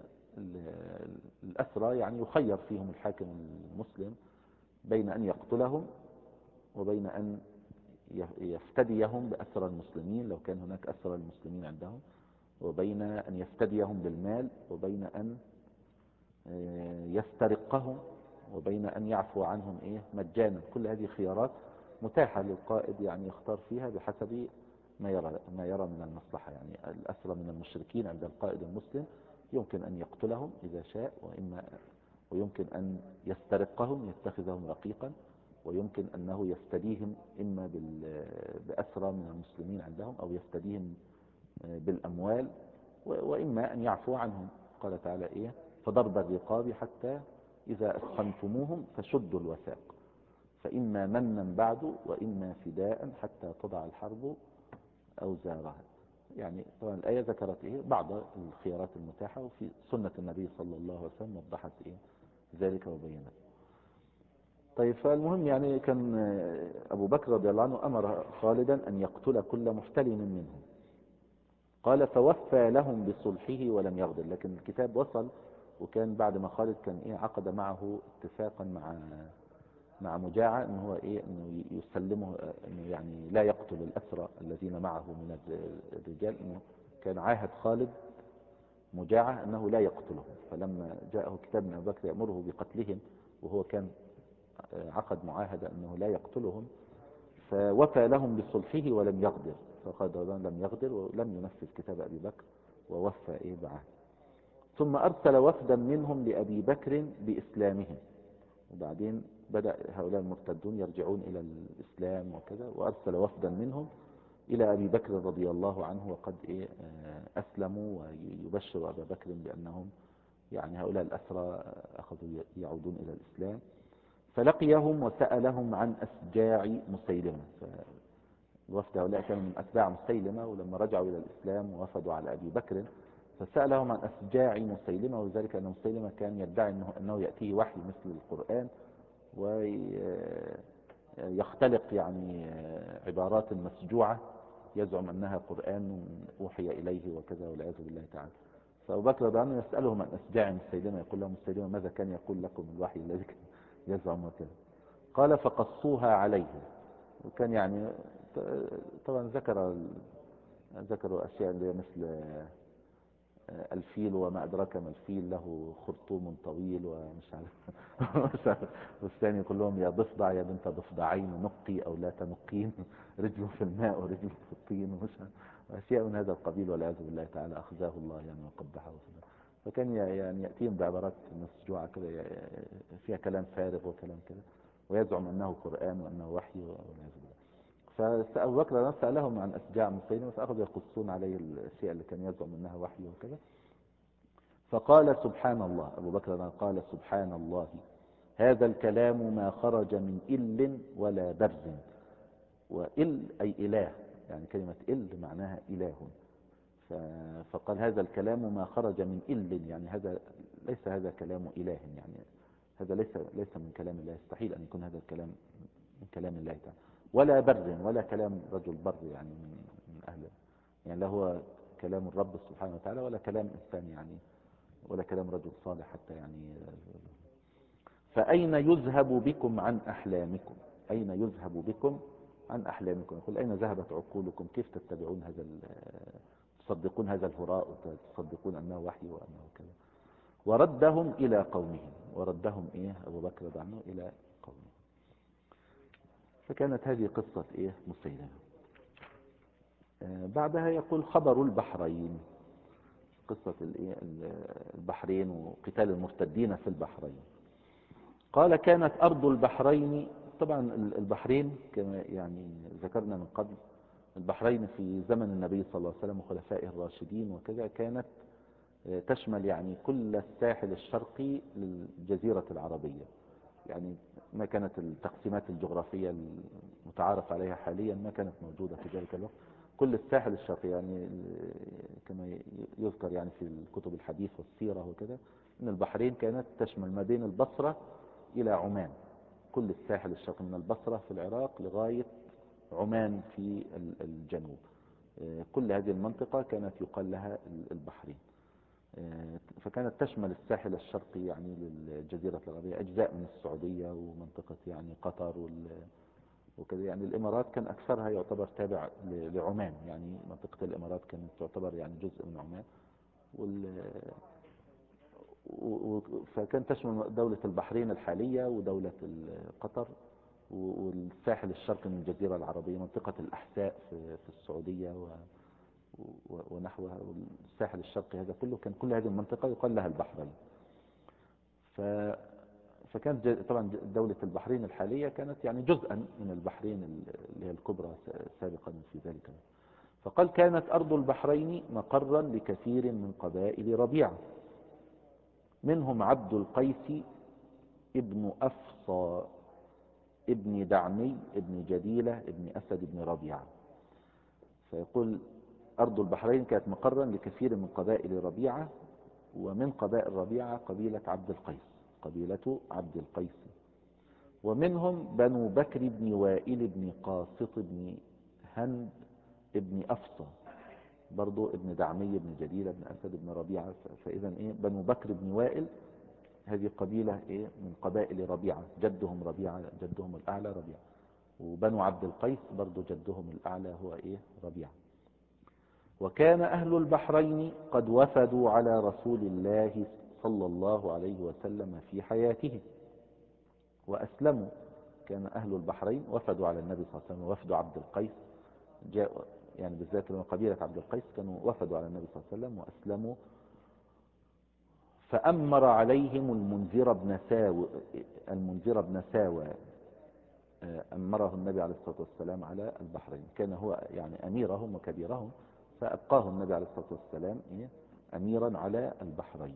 الأسرى يعني يخير فيهم الحاكم المسلم بين أن يقتلهم وبين أن يفتديهم بأسرى المسلمين لو كان هناك أسرى المسلمين عندهم، وبين أن يفتديهم بالمال، وبين أن يسترقهم، وبين أن يعفو عنهم مجانا. كل هذه خيارات متاحة للقائد يعني يختار فيها بحسب ما يرى من المصلحة. يعني الأسرى من المشركين عند القائد المسلم يمكن أن يقتلهم إذا شاء، ويمكن أن يسترقهم يتخذهم رقيقا، ويمكن أنه يفتديهم إما بأسرى من المسلمين عندهم، أو يفتديهم بالأموال، وإما أن يعفو عنهم. قال تعالى فضرب الرقاب حتى إذا أثخنتموهم فشدوا الوثاق فإما منا بعد وإما فداء حتى تضع الحرب أوزارها. يعني طبعا الآية ذكرت بعض الخيارات المتاحة، وفي سنة النبي صلى الله عليه وسلم وضحت ذلك وبينت. طيب فالمهم يعني كان أبو بكر رضي الله عنه أمر خالدا أن يقتل كل محتلم منهم. قال فوفى لهم بصلحه ولم يغدر. لكن الكتاب وصل، وكان بعد ما خالد كان عقد معه اتفاقا مع مجاعة ان هو ايه انه يسلمه، انه يعني لا يقتل الاسرى الذين معه من الرجال، انه كان عاهد خالد مجاعة انه لا يقتلهم. فلما جاءه كتاب من ابي بكر يأمره بقتلهم، وهو كان عقد معاهدة انه لا يقتلهم، فوفى لهم بصلحه ولم يغدر، فقال لم يغدر ولم ينفذ كتاب ابي بكر ووفى ايه بعهد. ثم ارسل وفدا منهم لابي بكر باسلامهم، وبعدين بدأ هؤلاء المرتدون يرجعون إلى الإسلام وكذا، وأرسل وفدا منهم إلى أبي بكر رضي الله عنه وقد أسلموا، ويبشر أبا بكر بأنهم يعني هؤلاء الأسرى أخذوا يعودون إلى الإسلام. فلقيهم وسألهم عن أسجاع مسيلمة. فالوفد هؤلاء كانوا من أتباع مسيلمة، ولما رجعوا إلى الإسلام ووفدوا على أبي بكر فسألهم عن أسجاع مسيلمة، وذلك أن مسيلمة كان يدعي أنه يأتيه وحي مثل القرآن، ويختلق يعني عبارات مسجوعة يزعم أنها قرآن أوحي إليه وكذا، والعياذ بالله تعالى. فأبو بكر رضي الله عنه يسألهم عن أسجاع مسيلمة، يقول لهم مسيلمة ماذا كان يقول لكم الوحي الذي يزعم وكذا؟ قال فقصوها عليه. وكان يعني طبعا ذكروا أشياء اللي مثل الفيل وما أدراك ما الفيل، له خرطوم طويل ومش عارف والثاني يقول لهم يا ضفدع يا بنت ضفدعين نقي أو لا تنقين، رجل في الماء ورجل في الطين، ومش عارف أشياء من هذا القبيل، والعياذ بالله تعالى أخزاه الله يعني وقبحه. فكان يعني يأتيهم بعبارات مسجوعة كده فيها كلام فارغ وكلام كده، ويزعم أنه قرآن وأنه وحي، والعياذ بالله. فأبو بكر سألهم عن أسجاع مسيلمة، فأخذوا يقصون عليه الأشياء اللي كان يزعم أنها وحي وكذا. فقال سبحان الله، أبو بكر قال سبحان الله، هذا الكلام ما خرج من إل ولا برز. وإل أي إله، يعني كلمة إل معناها إله. فقال هذا الكلام ما خرج من إل، يعني هذا ليس هذا كلام إله، يعني هذا ليس من كلام الله، يستحيل أن يكون هذا الكلام من كلام الله تعالى. ولا بر، ولا كلام رجل بر يعني من أهل، يعني لا هو كلام الرب سبحانه وتعالى ولا كلام إنسان يعني، ولا كلام رجل صالح حتى يعني. فأين يذهب بكم عن أحلامكم؟ أين يذهب بكم عن أحلامكم؟ يقول أين ذهبت عقولكم؟ كيف تتبعون تصدقون هذا الهراء وتصدقون أنه وحي وأنه كذا؟ وردهم إلى قومهم. وردهم إيه أبو بكر رضي عنه إلى قومهم. فكانت هذه قصة إيه مسيلمة. بعدها يقول خبر البحرين، قصة البحرين وقتال المرتدين في البحرين. قال كانت أرض البحرين، طبعا البحرين كما يعني ذكرنا من قبل، البحرين في زمن النبي صلى الله عليه وسلم وخلفائه الراشدين وكذا كانت تشمل يعني كل الساحل الشرقي للجزيرة العربية. يعني ما كانت التقسيمات الجغرافية المتعارف عليها حاليا ما كانت موجودة في ذلك الوقت. كل الساحل الشرقي يعني كما يذكر يعني في الكتب الحديث والسيرة وكذا، ان البحرين كانت تشمل ما بين البصرة الى عمان، كل الساحل الشرقي من البصرة في العراق لغاية عمان في الجنوب. كل هذه المنطقة كانت يقال لها البحرين. فكانت تشمل الساحل الشرقي يعني للجزيرة العربية، أجزاء من السعودية ومنطقة يعني قطر وكذا. يعني الإمارات كان أكثرها يعتبر تابع لعمان، يعني منطقة الإمارات كانت تعتبر يعني جزء من عمان. فكان تشمل دولة البحرين الحالية ودولة قطر والساحل الشرقي من الجزيرة العربية، منطقة الأحساء في السعودية ونحوها، والساحل الشرقي هذا كله كان كل هذه المنطقة يقال لها البحرين. فكانت طبعا دولة البحرين الحالية كانت يعني جزءا من البحرين اللي هي الكبرى سابقا في ذلك. فقال كانت أرض البحرين مقرا لكثير من قبائل ربيعة، منهم عبد القيس ابن أفصى ابن دعمي ابن جديلة ابن أسد ابن ربيعة. فيقول أرض البحرين كانت مقرا لكثير من قبائل ربيعة، ومن قبائل ربيعة قبيلة عبد القيس، قبيلة عبد القيس. ومنهم بنو بكر بن وائل بن قاسط بن هند ابن أفصى، برضو ابن دعمي ابن جديلة ابن أسد ابن ربيعة. فإذا إيه بنو بكر بن وائل هذه قبيلة إيه من قبائل ربيعة، جدهم ربيعة، جدهم الأعلى ربيعة. وبنو عبد القيس برضو جدهم الأعلى هو إيه ربيعة. وكان أهل البحرين قد وفدوا على رسول الله صلى الله عليه وسلم في حياته وأسلموا. كان أهل البحرين وفدوا على النبي صلى الله عليه وسلم، وفد عبد القيس جاء يعني بالذات من قبيلة عبد القيس كانوا وفدوا على النبي صلى الله عليه وسلم وأسلموا. فأمر عليهم المنذر بن ساوى أمره النبي عليه الصلاة والسلام على البحرين، كان هو يعني أميرهم وكبيرهم، فأبقاه النبي عليه الصلاة والسلام أميرا على البحرين.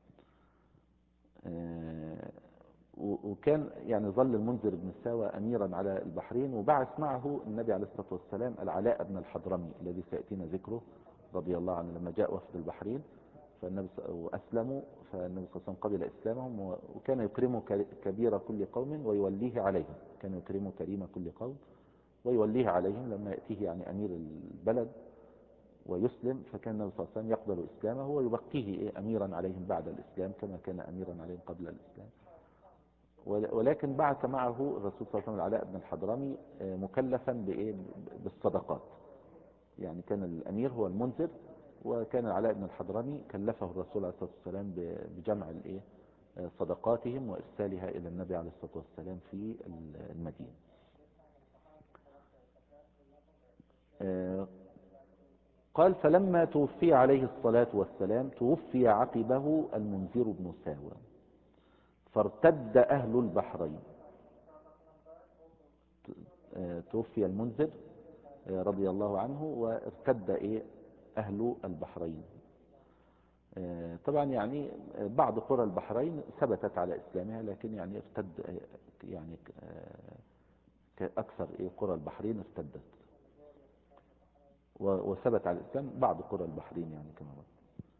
وكان يعني ظل المنذر بن ساوى أميرا على البحرين، وبعث معه النبي عليه الصلاة والسلام العلاء بن الحضرمي الذي سيأتينا ذكره رضي الله عنه، لما جاء وفد البحرين وأسلموا، فالنبي صلى الله عليه وسلم قبل إسلامهم، وكان يكرم كبير كل قوم ويوليه عليهم، كان يكرم كريم كل قوم ويوليه عليهم لما يأتيه يعني أمير البلد ويسلم، فكان النبي صلى الله عليه وسلم يقبل إسلامه ويبقيه أميرا عليهم بعد الإسلام كما كان أميرا عليهم قبل الإسلام. ولكن بعث معه الرسول صلى الله عليه وسلم العلاء بن الحضرمي مكلفا بالصدقات، يعني كان الأمير هو المنذر، وكان العلاء بن الحضرمي كلفه الرسول عليه الصلاة والسلام بجمع صدقاتهم وإرسالها إلى النبي عليه الصلاة والسلام في المدينة. قال فلما توفي عليه الصلاة والسلام توفي عقبه المنذر بن ساوى، فارتد أهل البحرين. توفي المنذر رضي الله عنه وارتد أهل البحرين. طبعا يعني بعض قرى البحرين ثبتت على إسلامها، لكن يعني ارتد يعني أكثر قرى البحرين ارتدت، وثبت على الإسلام بعض قرى البحرين يعني كما هو.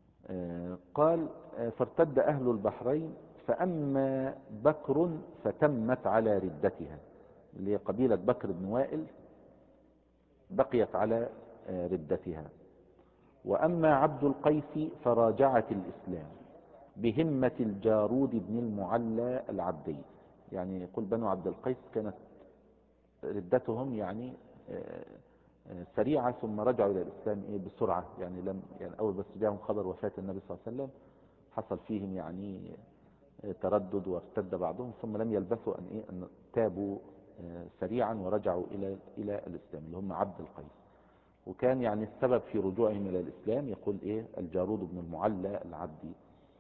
قال فارتد أهل البحرين، فأما بكر فتمت على ردتها، اللي هي قبيلة بكر بن وائل بقيت على ردتها. وأما عبد القيس فراجعت الإسلام بهمة الجارود بن المعلى العبدي. يعني يقول بنو عبد القيس كانت ردتهم يعني سريعة، ثم رجعوا إلى الإسلام بسرعة، يعني أول بس جاءهم خبر وفاة النبي صلى الله عليه وسلم حصل فيهم يعني تردد وارتد بعضهم، ثم لم يلبثوا أن تابوا سريعا ورجعوا إلى الإسلام، اللي هم عبد القيس. وكان يعني السبب في رجوعهم إلى الإسلام يقول الجارود بن المعلى العبدي.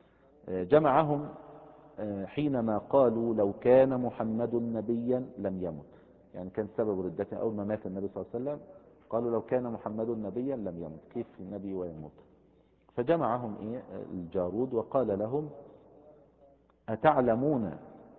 جمعهم حينما قالوا لو كان محمد نبيا لم يمت، يعني كان سبب ردته أول ما مات النبي صلى الله عليه وسلم قالوا لو كان محمد نبيا لم يمت، كيف النبي ويموت؟ فجمعهم الجارود وقال لهم أتعلمون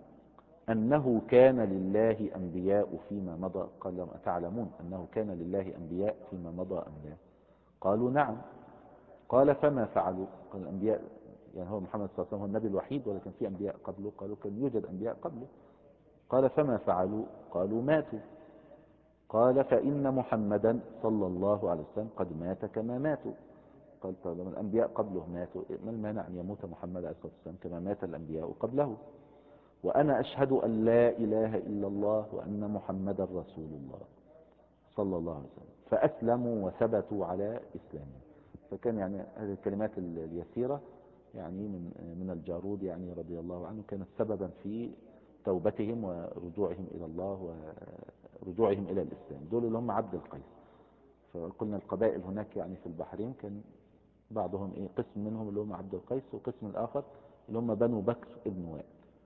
أنه كان لله أنبياء فيما مضى؟ قال لهم أتعلمون أنه كان لله أنبياء فيما مضى أم لا؟ قالوا نعم. قال فما فعلوا؟ قال الأنبياء يعني هو محمد صلى الله عليه وسلم هو النبي الوحيد ولكن في أنبياء قبله؟ قالوا كان يوجد أنبياء قبله. قال فما فعلوا؟ قالوا ماتوا. قال فإن محمدا صلى الله عليه وسلم قد مات كما ماتوا. قال طب لما الأنبياء قبله ماتوا ما المانع أن يموت محمد عليه الصلاة والسلام كما مات الأنبياء قبله؟ وأنا أشهد أن لا إله إلا الله وأن محمدا رسول الله صلى الله عليه وسلم. فأسلموا وثبتوا على إسلامهم. فكان يعني هذه الكلمات اليسيرة يعني من الجارود يعني رضي الله عنه كانت سببا في توبتهم ورجوعهم إلى الله ورجوعهم إلى الإسلام. دول اللي هم عبد القيس. فقلنا القبائل هناك يعني في البحرين كان بعضهم قسم منهم اللي هم عبد القيس، وقسم الآخر اللي هم بنو بكر ابن وائل.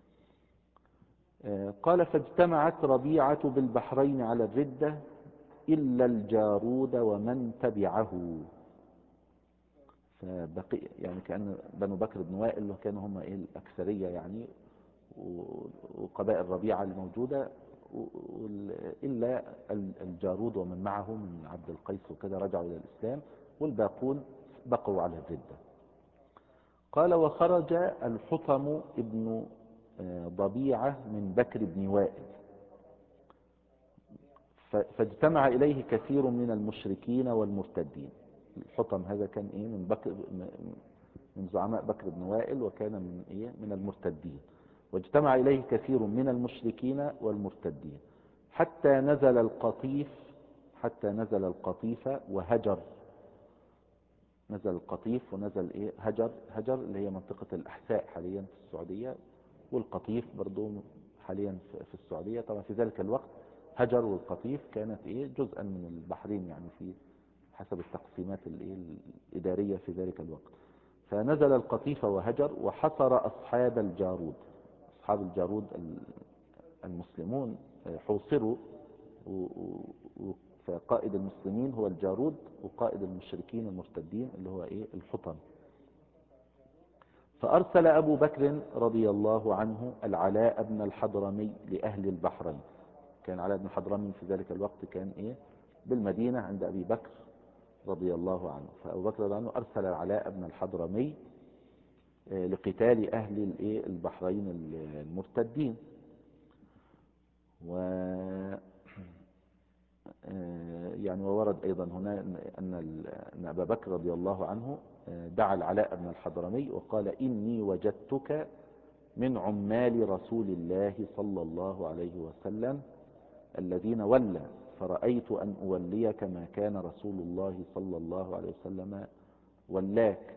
قال فاجتمعت ربيعة بالبحرين على الردة إلا الجارود ومن تبعه. فبقي يعني كأن بنو بكر بن وائل كانوا هم الأكثرية يعني، وقبائل ربيعة الموجودة، إلا الجارود ومن معه من عبد القيس وكذا رجعوا إلى الإسلام، والباقون بقوا على الردة. قال وخرج الحطم ابن ضبيعة من بكر بن وائل، فاجتمع إليه كثير من المشركين والمرتدين. الحطم هذا كان من بكر من زعماء بكر بن وائل، وكان من من المرتدين، واجتمع إليه كثير من المشركين والمرتدين، حتى نزل القطيف، حتى نزل القطيف وهجر. نزل القطيف ونزل هجر. هجر اللي هي منطقة الأحساء حاليا في السعودية، والقطيف برضو حاليا في السعودية. طبعا في ذلك الوقت هجر والقطيف كانت جزءا من البحرين، يعني في حسب التقسيمات الإدارية في ذلك الوقت. فنزل القطيف وهجر وحصر أصحاب الجارود. أصحاب الجارود المسلمون حوصروا، فقائد المسلمين هو الجارود، وقائد المشركين المرتدين اللي هو الحطم. فأرسل أبو بكر رضي الله عنه العلاء بن الحضرمي لأهل البحرين. كان علاء بن الحضرمي في ذلك الوقت كان بالمدينة عند أبي بكر رضي الله عنه. فأبو بكر رضي الله عنه أرسل العلاء بن الحضرمي لقتال أهل البحرين المرتدين. و يعني وورد أيضا هنا أن أبا بكر رضي الله عنه دعا العلاء بن الحضرمي وقال: إني وجدتك من عمال رسول الله صلى الله عليه وسلم الذين ولى، فرأيت أن أوليك ما كان رسول الله صلى الله عليه وسلم ولاك،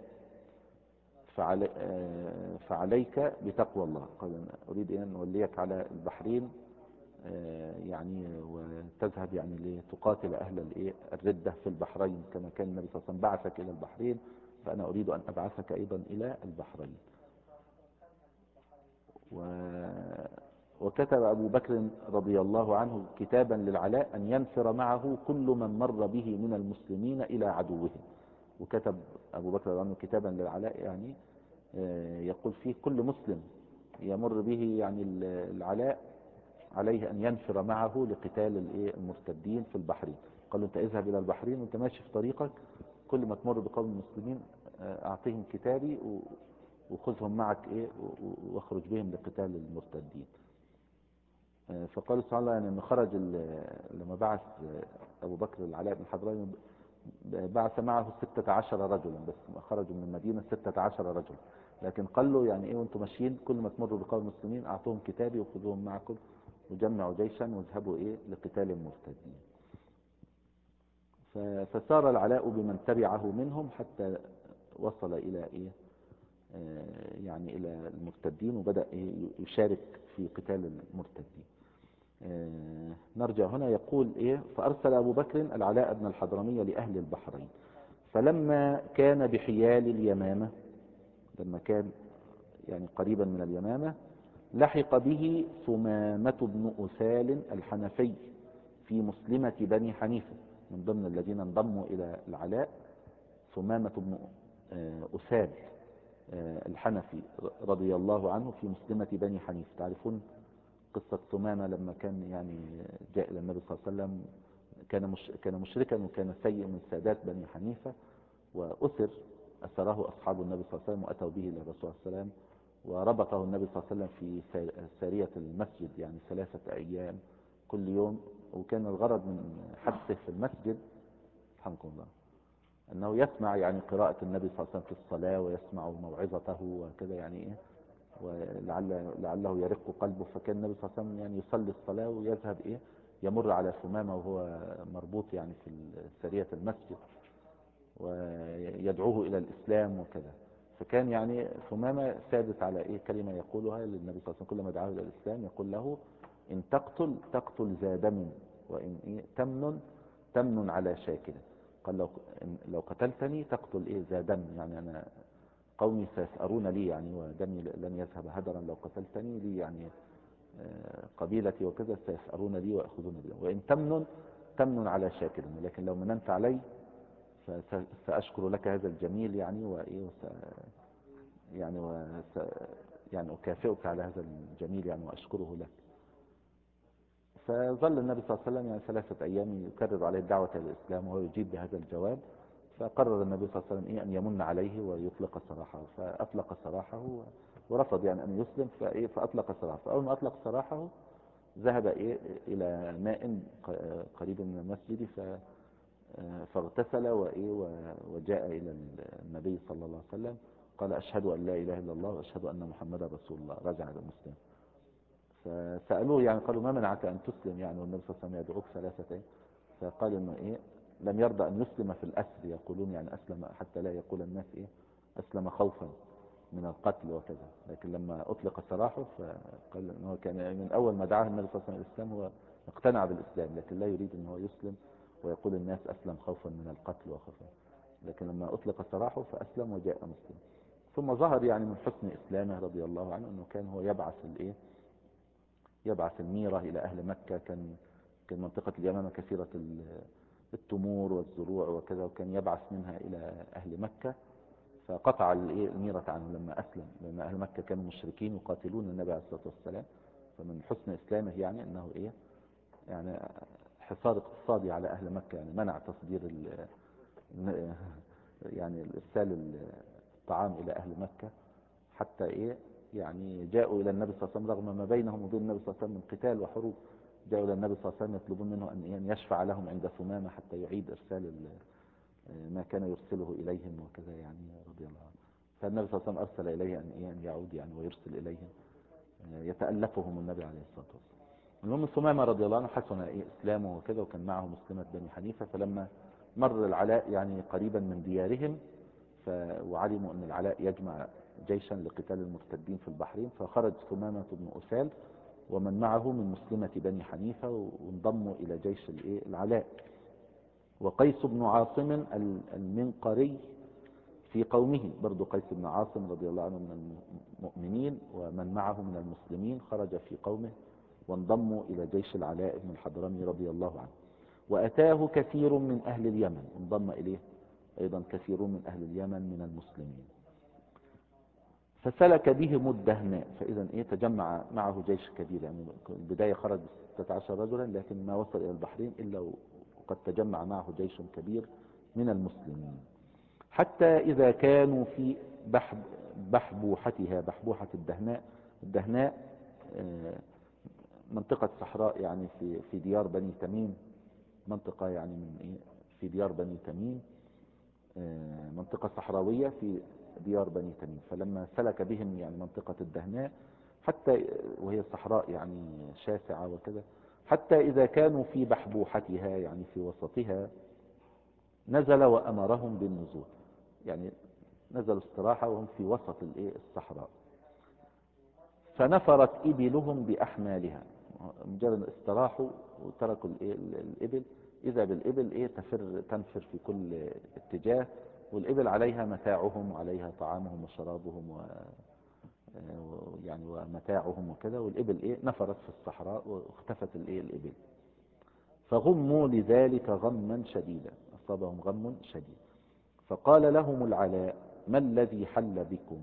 فعليك بتقوى الله. قال: أنا أريد أن أوليك على البحرين، يعني وتذهب يعني لتقاتل أهل الردة في البحرين، كما كان النبي صلى الله عليه وسلم بعثك إلى البحرين، فأنا أريد أن أبعثك أيضا إلى البحرين. وكتب أبو بكر رضي الله عنه كتابا للعلاء أن ينفر معه كل من مر به من المسلمين إلى عدوهم. وكتب أبو بكر رضي الله عنه كتابا للعلاء، يعني يقول فيه كل مسلم يمر به يعني العلاء عليه أن ينفر معه لقتال المرتدين في البحرين. قال له: أنت اذهب إلى البحرين وأنت ماشي في طريقك، كل ما تمر بقوم المسلمين أعطيهم كتابي وخذهم معك واخرج بهم لقتال المرتدين. فقال سبحان الله يعني أنه خرج لما بعث أبو بكر العلاء بن الحضرمي بعث معه 16 رجلا، بس خرجوا من المدينة 16 رجلا، لكن قال له يعني وانتم ماشيين كل ما تمروا بقوم المسلمين أعطوهم كتابي وخذوهم معكم وجمعوا جيشا واذهبوا لقتال المرتدين. فسار العلاء بمن تبعه منهم حتى وصل إلى يعني إلى المرتدين، وبدأ يشارك في قتال المرتدين. نرجع هنا. يقول فأرسل أبو بكر العلاء بن الحضرمي لأهل البحرين، فلما كان بحيال اليمامة، لما كان يعني قريبا من اليمامة، لحق به ثمامة بن أسال الحنفي في مسلمة بني حنيفة. من ضمن الذين انضموا إلى العلاء ثمامة بن أسال الحنفي رضي الله عنه في مسلمة بني حنيفة. تعرفون قصة ثمامة لما كان يعني جاء إلى النبي صلى الله عليه وسلم، كان مشركا وكان سيء من سادات بني حنيفة، وأسر أسره أصحاب النبي صلى الله عليه وسلم وأتوا به إلى الرسول صلى الله عليه وسلم، وربطه النبي صلى الله عليه وسلم في سارية المسجد يعني 3 أيام كل يوم. وكان الغرض من حبسه في المسجد رحمكم الله أنه يسمع يعني قراءة النبي صلى الله عليه وسلم في الصلاة، ويسمع موعظته وكذا يعني ولعله يرق قلبه. فكان النبي صلى الله عليه وسلم يعني يصلي الصلاة ويذهب يمر على ثمامة وهو مربوط يعني في سارية المسجد ويدعوه إلى الإسلام وكذا. فكان يعني ثمامة ثابت على كلمة يقولها للنبي صلى الله عليه وسلم كلما دعاه إلى الإسلام، يقول له: إن تقتل ذا دم، وإن تمن على شاكله. قال: لو قتلتني تقتل ذا دم، يعني أنا قومي سيسأرون لي يعني، ودمي لن يذهب هدرا لو قتلتني لي يعني، قبيلتي وكذا سيسأرون لي ويأخذون بي. وإن تمن على شاكل، لكن لو مننت علي فسأشكر لك هذا الجميل يعني يعني يعني أكافئك على هذا الجميل يعني وأشكره لك. فظل النبي صلى الله عليه وسلم يعني 3 أيام يكرر عليه الدعوة إلى الإسلام وهو يجيب بهذا الجواب. فقرر النبي صلى الله عليه وسلم أن يمن عليه ويطلق سراحه، فأطلق سراحه ورفض يعني أن يسلم، فأطلق سراحه. فأول ما أطلق سراحه ذهب إلى ماء قريب من المسجد فاغتسل وجاء إلى النبي صلى الله عليه وسلم قال أشهد أن لا إله إلا الله وأشهد أن محمدا رسول الله، رجع مسلم. فسألوه يعني قالوا ما منعك أن تسلم يعني والنبي صلى الله عليه وسلم يدعوك ثلاثة؟ فقال إنه إيه لم يرضى أن يسلم في الأسر، يقولون يعني أسلم حتى لا يقول الناس إيه أسلم خوفا من القتل وكذا، لكن لما أطلق سراحه فقال إنه كان من أول ما دعاه النبي صلى الله عليه وسلم الإسلام هو اقتنع بالإسلام، لكن لا يريد أنه يسلم ويقول الناس أسلم خوفا من القتل وخوفا، لكن لما أطلق سراحه فأسلم وجاء مسلم. ثم ظهر يعني من حسن إسلامه رضي الله عنه أنه كان هو يبعث الإيه يبعث الميرة إلى أهل مكة. كان منطقة اليمامة كثيرة التمور والزروع وكذا، وكان يبعث منها إلى أهل مكة، فقطع الميرة عنه لما أسلم، لأن أهل مكة كانوا مشركين يقاتلون النبي عليه الصلاة والسلام. فمن حسن إسلامه يعني أنه يعني حصار اقتصادي على أهل مكة، يعني منع تصدير يعني إرسال الطعام إلى أهل مكة، حتى يعني جاءوا إلى النبي صلى الله عليه وسلم رغم ما بينهم وبين النبي صلى الله عليه وسلم من قتال وحروب، جاءوا إلى النبي صلى الله عليه وسلم يطلبون منه أن يشفع لهم عند ثمامة حتى يعيد إرسال ما كان يرسله إليهم وكذا يعني رضي الله عنه. فالنبي صلى الله عليه وسلم أرسل إليه أن يعود يعني ويرسل إليهم يتألفهم النبي عليه الصلاة والسلام. المهم ثمامة رضي الله عنه حسن إسلامه وكذا، وكان معه مسلمة بني حنيفة، فلما مر العلاء يعني قريبا من ديارهم وعلموا أن العلاء يجمع جيشا لقتال المرتدين في البحرين، فخرج ثمامة بن أسال ومن معه من مسلمة بني حنيفة وانضموا إلى جيش العلاء. وقيس بن عاصم المنقري في قومه، برضو قيس بن عاصم رضي الله عنه من المؤمنين ومن معه من المسلمين خرج في قومه وانضموا إلى جيش العلاء بن الحضرمي رضي الله عنه. وأتاه كثير من أهل اليمن، انضم إليه أيضا كثير من أهل اليمن من المسلمين، فسلك بهم الدهناء. فإذا تجمع معه جيش كبير، يعني البداية خرج 16 رجلا، لكن ما وصل إلى البحرين إلا وقد تجمع معه جيش كبير من المسلمين، حتى إذا كانوا في بحبوحتها. بحبوحة الدهناء منطقة صحراء يعني في ديار بني تميم، منطقة يعني من في ديار بني تميم، منطقة صحراوية في ديار بني تميم. فلما سلك بهم يعني منطقة الدهناء، حتى وهي صحراء يعني شاسعة وكذا، حتى إذا كانوا في بحبوحتها يعني في وسطها، نزل وأمرهم بالنزول، يعني نزلوا استراحة وهم في وسط الصحراء. فنفرت إبلهم بأحمالها، مجرد استراحوا وتركوا الإبل، إذا بالإبل تنفر في كل اتجاه، والإبل عليها متاعهم وعليها طعامهم وشرابهم يعني ومتاعهم وكذا، والإبل نفرت في الصحراء واختفت الإبل. فغموا لذلك غما شديدا، أصابهم غم شديد. فقال لهم العلاء ما الذي حل بكم؟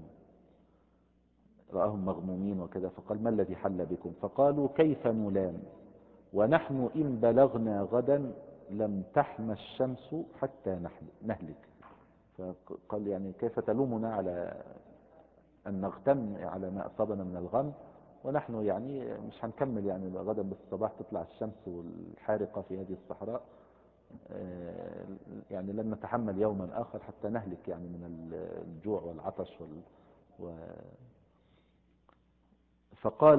رآهم مغمومين وكذا، فقال ما الذي حل بكم؟ فقالوا كيف نلام ونحن إن بلغنا غدا لم تحمى الشمس حتى نهلك. فقال يعني كيف تلومنا على أن نغتم على ما أصابنا من الغم، ونحن يعني مش هنكمل يعني غدا بالصباح تطلع الشمس الحارقة في هذه الصحراء، يعني لن نتحمل يوما آخر حتى نهلك يعني من الجوع والعطش فقال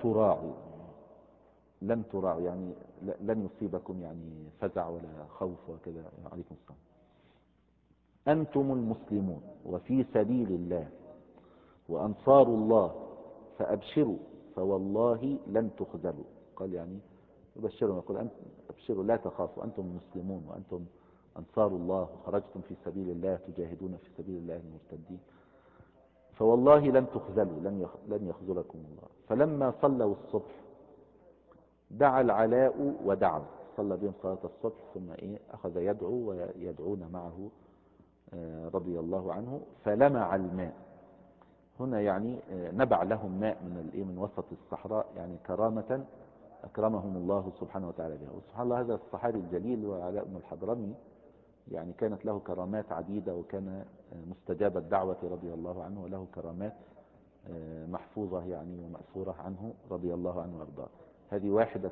لن تراعوا يعني لن يصيبكم يعني فزع ولا خوف وكذا. عليكم السلام. أنتم المسلمون وفي سبيل الله وأنصار الله، فأبشروا فوالله لن تخذلوا. قال يعني يبشرهم، يقول أبشروا لا تخافوا، أنتم المسلمون وأنتم أنصار الله وخرجتم في سبيل الله تجاهدون في سبيل الله المرتدين، فوالله لن تخذلوا، لن يخذلكم الله. فلما صلوا الصبح دعا العلاء ودعوا، صلى بهم صلاة الصبح ثم أخذ يدعو ويدعون معه رضي الله عنه. فلمع الماء، هنا يعني نبع لهم ماء من وسط الصحراء، يعني كرامة أكرمهم الله سبحانه وتعالى بها. وسبحان الله هذا الصحابي الجليل وعلاء بن الحضرمي يعني كانت له كرامات عديدة، وكان مستجاب الدعوة رضي الله عنه، وله كرامات محفوظة يعني ومأثورة عنه رضي الله عنه وارضاه. هذه واحدة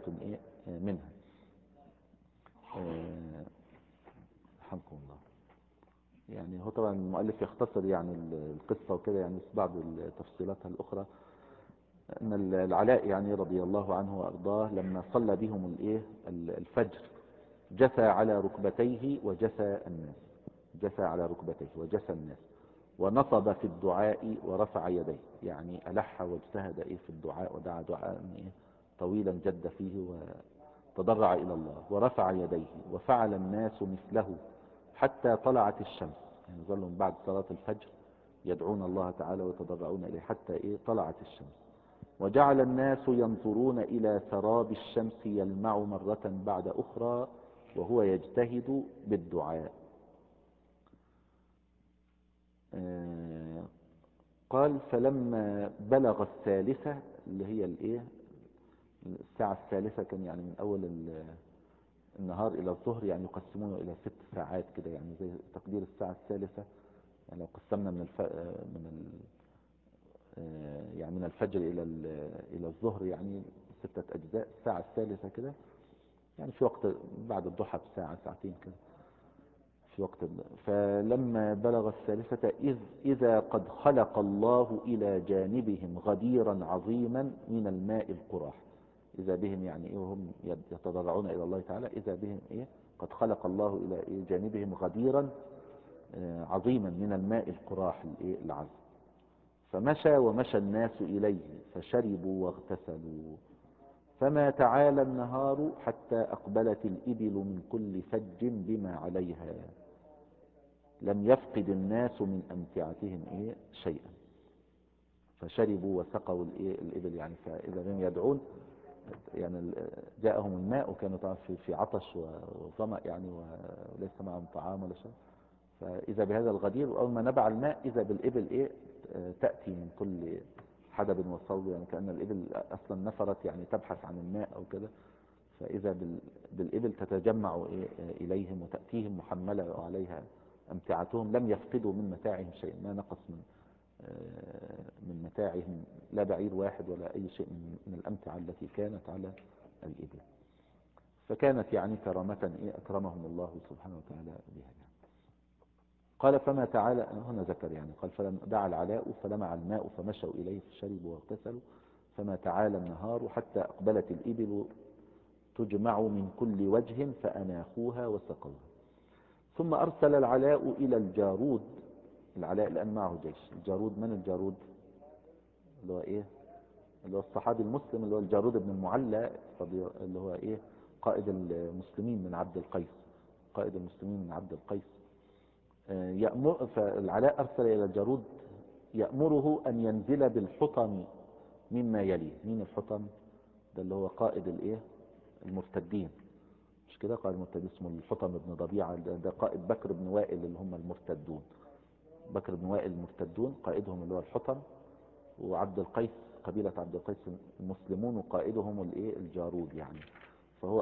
منها. رحمكم الله. يعني هو طبعا المؤلف يختصر يعني القصة وكده يعني، بس بعض تفصيلاتها الأخرى أن العلاء يعني رضي الله عنه وأرضاه لما صلى بهم الفجر جثى على ركبتيه وجثى الناس، جثى على ركبتيه وجثى الناس، ونصب في الدعاء ورفع يديه، يعني ألح واجتهد في الدعاء ودعا دعاء طويلا جد فيه وتضرع إلى الله، ورفع يديه، وفعل الناس مثله حتى طلعت الشمس. يعني ظلوا بعد صلاة الفجر يدعون الله تعالى ويتضرعون إليه حتى طلعت الشمس. وجعل الناس ينظرون إلى سراب الشمس يلمع مرة بعد أخرى وهو يجتهد بالدعاء. قال فلما بلغ الثالثة اللي هي الساعة الثالثة، كان يعني من أول النهار إلى الظهر، يعني يقسمونه إلى 6 ساعات كده، يعني زي تقدير الساعة الثالثة. يعني لو قسمنا يعني من الفجر إلى الظهر يعني 6 أجزاء، الساعة الثالثة كده يعني في وقت بعد الضحى بساعة ساعتين كده في وقت فلما بلغ الثالثة إذا قد خلق الله إلى جانبهم غديرا عظيما من الماء القراح. إذا بهم يعني وهم يتضرعون إلى الله تعالى، إذا بهم قد خلق الله إلى جانبهم غديرا عظيما من الماء القراح العذب. فمشى ومشى الناس إليه فشربوا واغتسلوا، فما تعالى النهار حتى أقبلت الإبل من كل فج بما عليها، لم يفقد الناس من أمتعتهم شيئا. فشربوا وسقوا الإبل، يعني فإذا هم يدعون يعني جاءهم الماء وكانوا طبعا في عطش وظمأ يعني، وليس معهم طعام ولا شيء. فإذا بهذا الغدير، وأول ما نبع الماء إذا بالإبل تأتي من كل حدب وصوب، يعني كأن الإبل أصلا نفرت يعني تبحث عن الماء أو كده. فإذا بالإبل تتجمع إليهم وتأتيهم محملة وعليها أمتعتهم، لم يفقدوا من متاعهم شيء، ما نقص من متاعهم لا بعير واحد ولا أي شيء من الأمتعة التي كانت على الإبل. فكانت يعني كرامة أكرمهم الله سبحانه وتعالى بها يعني. قال فما تعالى هنا ذكر يعني، قال فدعا العلاء فلمع الماء فمشوا إليه فشربوا واغتسلوا، فما تعالى النهار حتى أقبلت الإبل تجمع من كل وجه فأناخوها وسقوها. ثم أرسل العلاء إلى الجارود. العلاء لأن معه جيش. الجارود من الجارود؟ اللي هو اللي هو الصحابي المسلم، اللي هو الجارود بن المعلى، اللي هو قائد المسلمين من عبد القيس، قائد المسلمين من عبد القيس. فالعلاء أرسل إلى الجارود يأمره أن ينزل بالحطم مما يليه. مين الحطم؟ ده اللي هو قائد المرتدين، مش كده؟ قائد المرتدين اسمه الحطم بن ضبيعة، ده قائد بكر بن وائل اللي هم المرتدون. بكر بن وائل المرتدون قائدهم اللي هو الحطم، وعبد القيس قبيلة عبد القيس المسلمون وقائدهم الجارود يعني. فهو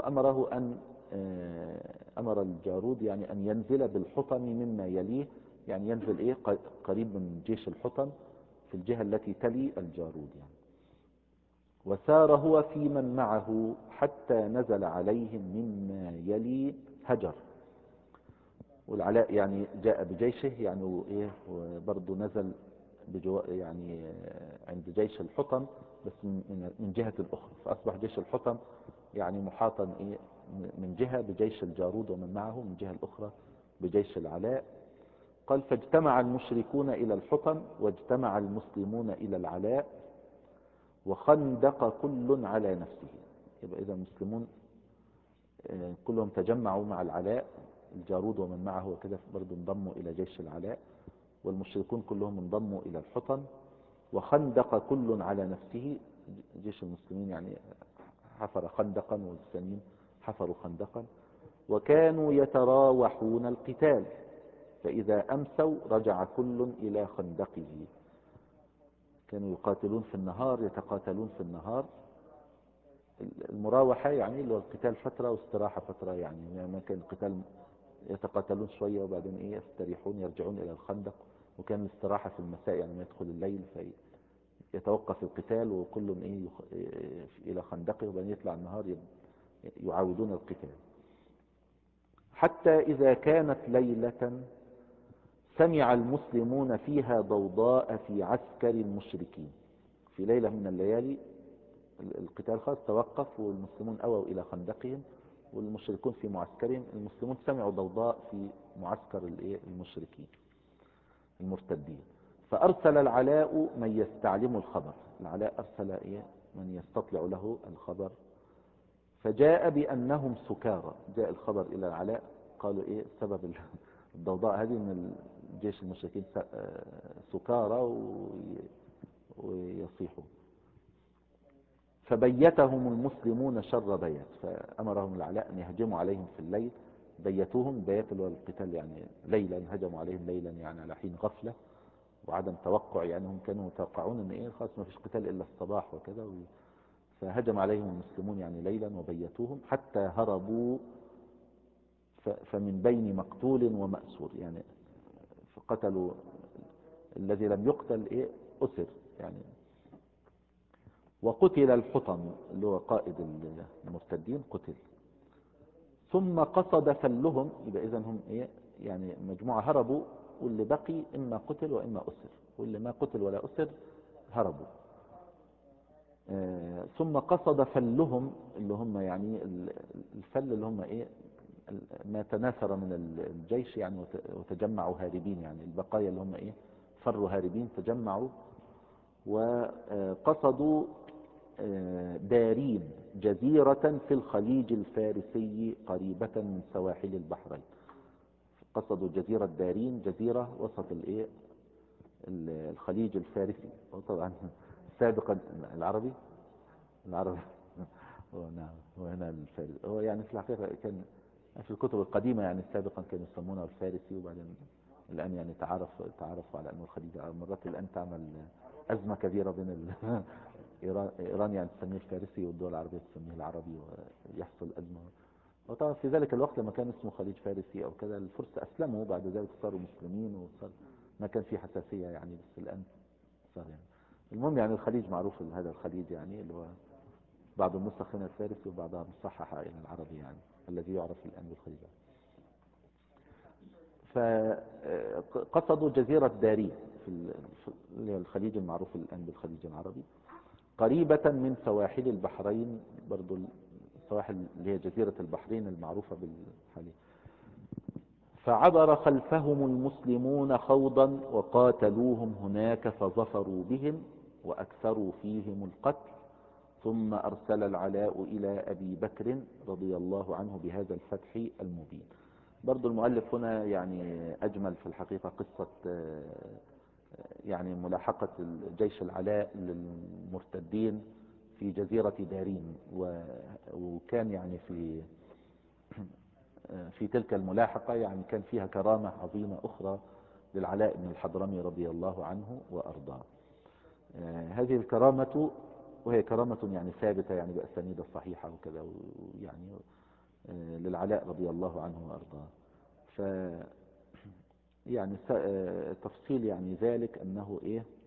أمر الجارود يعني أن ينزل بالحطم مما يليه، يعني ينزل قريب من جيش الحطم في الجهة التي تلي الجارود يعني. وسار هو في من معه حتى نزل عليهم مما يلي هجر. والعلاء يعني جاء بجيشه يعني وبرضه نزل يعني عند جيش الحطم، بس من جهة أخرى. فأصبح جيش الحطم يعني محاطا من جهة بجيش الجارود ومن معه، من جهة الأخرى بجيش العلاء. قال فاجتمع المشركون إلى الحطم واجتمع المسلمون إلى العلاء وخندق كل على نفسه. يبقى إذا المسلمون كلهم تجمعوا مع العلاء، الجارود ومن معه وكده برضو انضموا إلى جيش العلاء، والمشركون كلهم انضموا إلى الحطم. وخندق كل على نفسه، جيش المسلمين يعني حفر خندقا والثانيين حفروا خندقا. وكانوا يتراوحون القتال، فإذا أمسوا رجع كل إلى خندقه. كانوا يقاتلون في النهار، يتقاتلون في النهار. المراوحة يعني اللي هو القتال فترة واستراحة فترة، يعني ما كان القتال يتقاتلون شوية وبعدين يستريحون يرجعون إلى الخندق. وكان الاستراحة في المساء، يعني ما يدخل الليل فيتوقف القتال وكل إلى خندقه، وبعدين يطلع النهار يعاودون القتال. حتى إذا كانت ليلة سمع المسلمون فيها ضوضاء في عسكر المشركين. في ليلة من الليالي القتال خلاص توقف، والمسلمون أووا إلى خندقهم والمشركون في معسكرهم. المسلمون سمعوا ضوضاء في معسكر المشركين المرتدين، فأرسل العلاء من يستعلم الخبر. العلاء أرسل من يستطلع له الخبر، فجاء بأنهم سكارى. جاء الخبر إلى العلاء، قالوا سبب الضوضاء هذه من الجيش المشركين سكارى ويصيحوا. فبيتهم المسلمون شر بيت، فأمرهم العلاء أن يهجموا عليهم في الليل. بيتوهم، بيت اللي هو القتال يعني ليلا، هجموا عليهم ليلا يعني على حين غفلة وعدم توقع، يعني هم كانوا متوقعون ان خلاص ما فيش قتال الا الصباح وكذا، فهجم عليهم المسلمون يعني ليلا وبيتوهم حتى هربوا. فمن بين مقتول ومأسور، يعني فقتلوا الذي لم يقتل أسر يعني. وقتل الحطم اللي هو قائد المرتدين قتل. ثم قصد فلهم، يبقى إذن هم يعني مجموعة هربوا، واللي بقي إما قتل وإما أسر، واللي ما قتل ولا أسر هربوا. ثم قصد فلهم اللي هم يعني الفل اللي هم ما تناثر من الجيش يعني وتجمعوا هاربين، يعني البقايا اللي هم فروا هاربين تجمعوا. وقصدوا دارين جزيرة في الخليج الفارسي قريبة من سواحل البحرين. قصدوا جزيرة دارين، جزيرة وسط الخليج الفارسي. وطبعا سابقا العربي هو نعم، هو هنا الفارسي. هو يعني في الحقيقة كان في الكتب القديمة يعني سابقا كانوا يسمونه الفارسي، وبعدين الآن يعني تعرفوا على أنه الخليج. مرات الآن تعمل أزمة كبيرة بين إيران يعني تسميه الفارسي، والدول العربية تسميه العربي، ويحصل أزمة. وطبعا في ذلك الوقت لما كان اسمه خليج فارسي أو كذا، الفرس أسلموا بعد ذلك صاروا مسلمين، وصار ما كان في حساسية يعني، بس الآن صار يعني. المهم يعني الخليج معروف، هذا الخليج يعني اللي هو بعض النسخ هنا الفارسي وبعضها مصححة إلى العربي يعني، الذي يعرف الآن بالخليج. فقصدوا جزيرة دارين في الخليج المعروف الآن بالخليج العربي، قريبة من سواحل البحرين، برضو السواحل اللي هي جزيرة البحرين المعروفة بالحالي. فعبر خلفهم المسلمون خوضا وقاتلوهم هناك فظفروا بهم وأكثروا فيهم القتل. ثم أرسل العلاء إلى أبي بكر رضي الله عنه بهذا الفتح المبين. برضو المؤلف هنا يعني أجمل في الحقيقة قصة يعني ملاحقة جيش العلاء للمرتدين في جزيرة دارين. وكان يعني في تلك الملاحقة يعني كان فيها كرامة عظيمة أخرى للعلاء بن الحضرمي رضي الله عنه وأرضاه. هذه الكرامة، وهي كرامة يعني ثابتة يعني بأسانيد الصحيحة وكذا يعني للعلاء رضي الله عنه وأرضاه. ف يعني تفصيل يعني ذلك أنه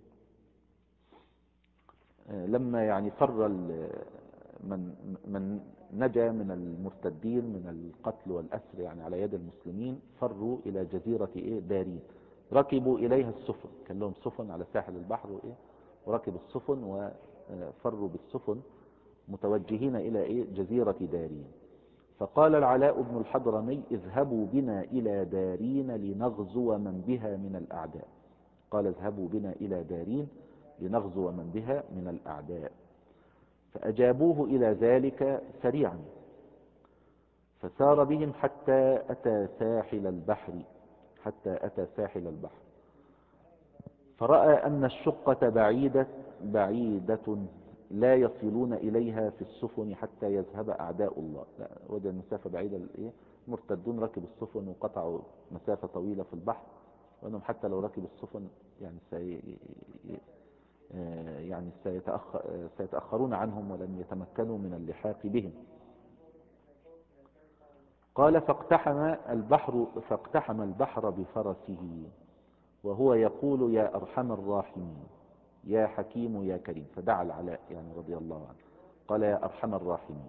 لما يعني فر من نجا من المرتدين من القتل والأسر يعني على يد المسلمين، فروا إلى جزيرة دارين. ركبوا إليها السفن، كان لهم سفن على ساحل البحر وركبوا السفن وفروا بالسفن متوجهين إلى جزيرة دارين. فقال العلاء بن الحضرمي: اذهبوا بنا إلى دارين لنغزو من بها من الأعداء. قال: اذهبوا بنا إلى دارين لنغزو من بها من الأعداء. فأجابوه إلى ذلك سريعا، فسار بهم حتى أتى ساحل البحر، فرأى أن الشقة بعيدة لا يصلون إليها في السفن حتى يذهب أعداء الله. وجد المسافة بعيدة. مرتدون ركبوا السفن وقطعوا مسافة طويلة في البحر، وأنهم حتى لو ركبوا السفن يعني سيتأخرون عنهم ولن يتمكنوا من اللحاق بهم. قال: فاقتحم البحر بفرسه وهو يقول: يا أرحم الراحمين، يا حكيم يا كريم. فدعا العلاء يعني رضي الله عنه، قال: يا أرحم الراحمين،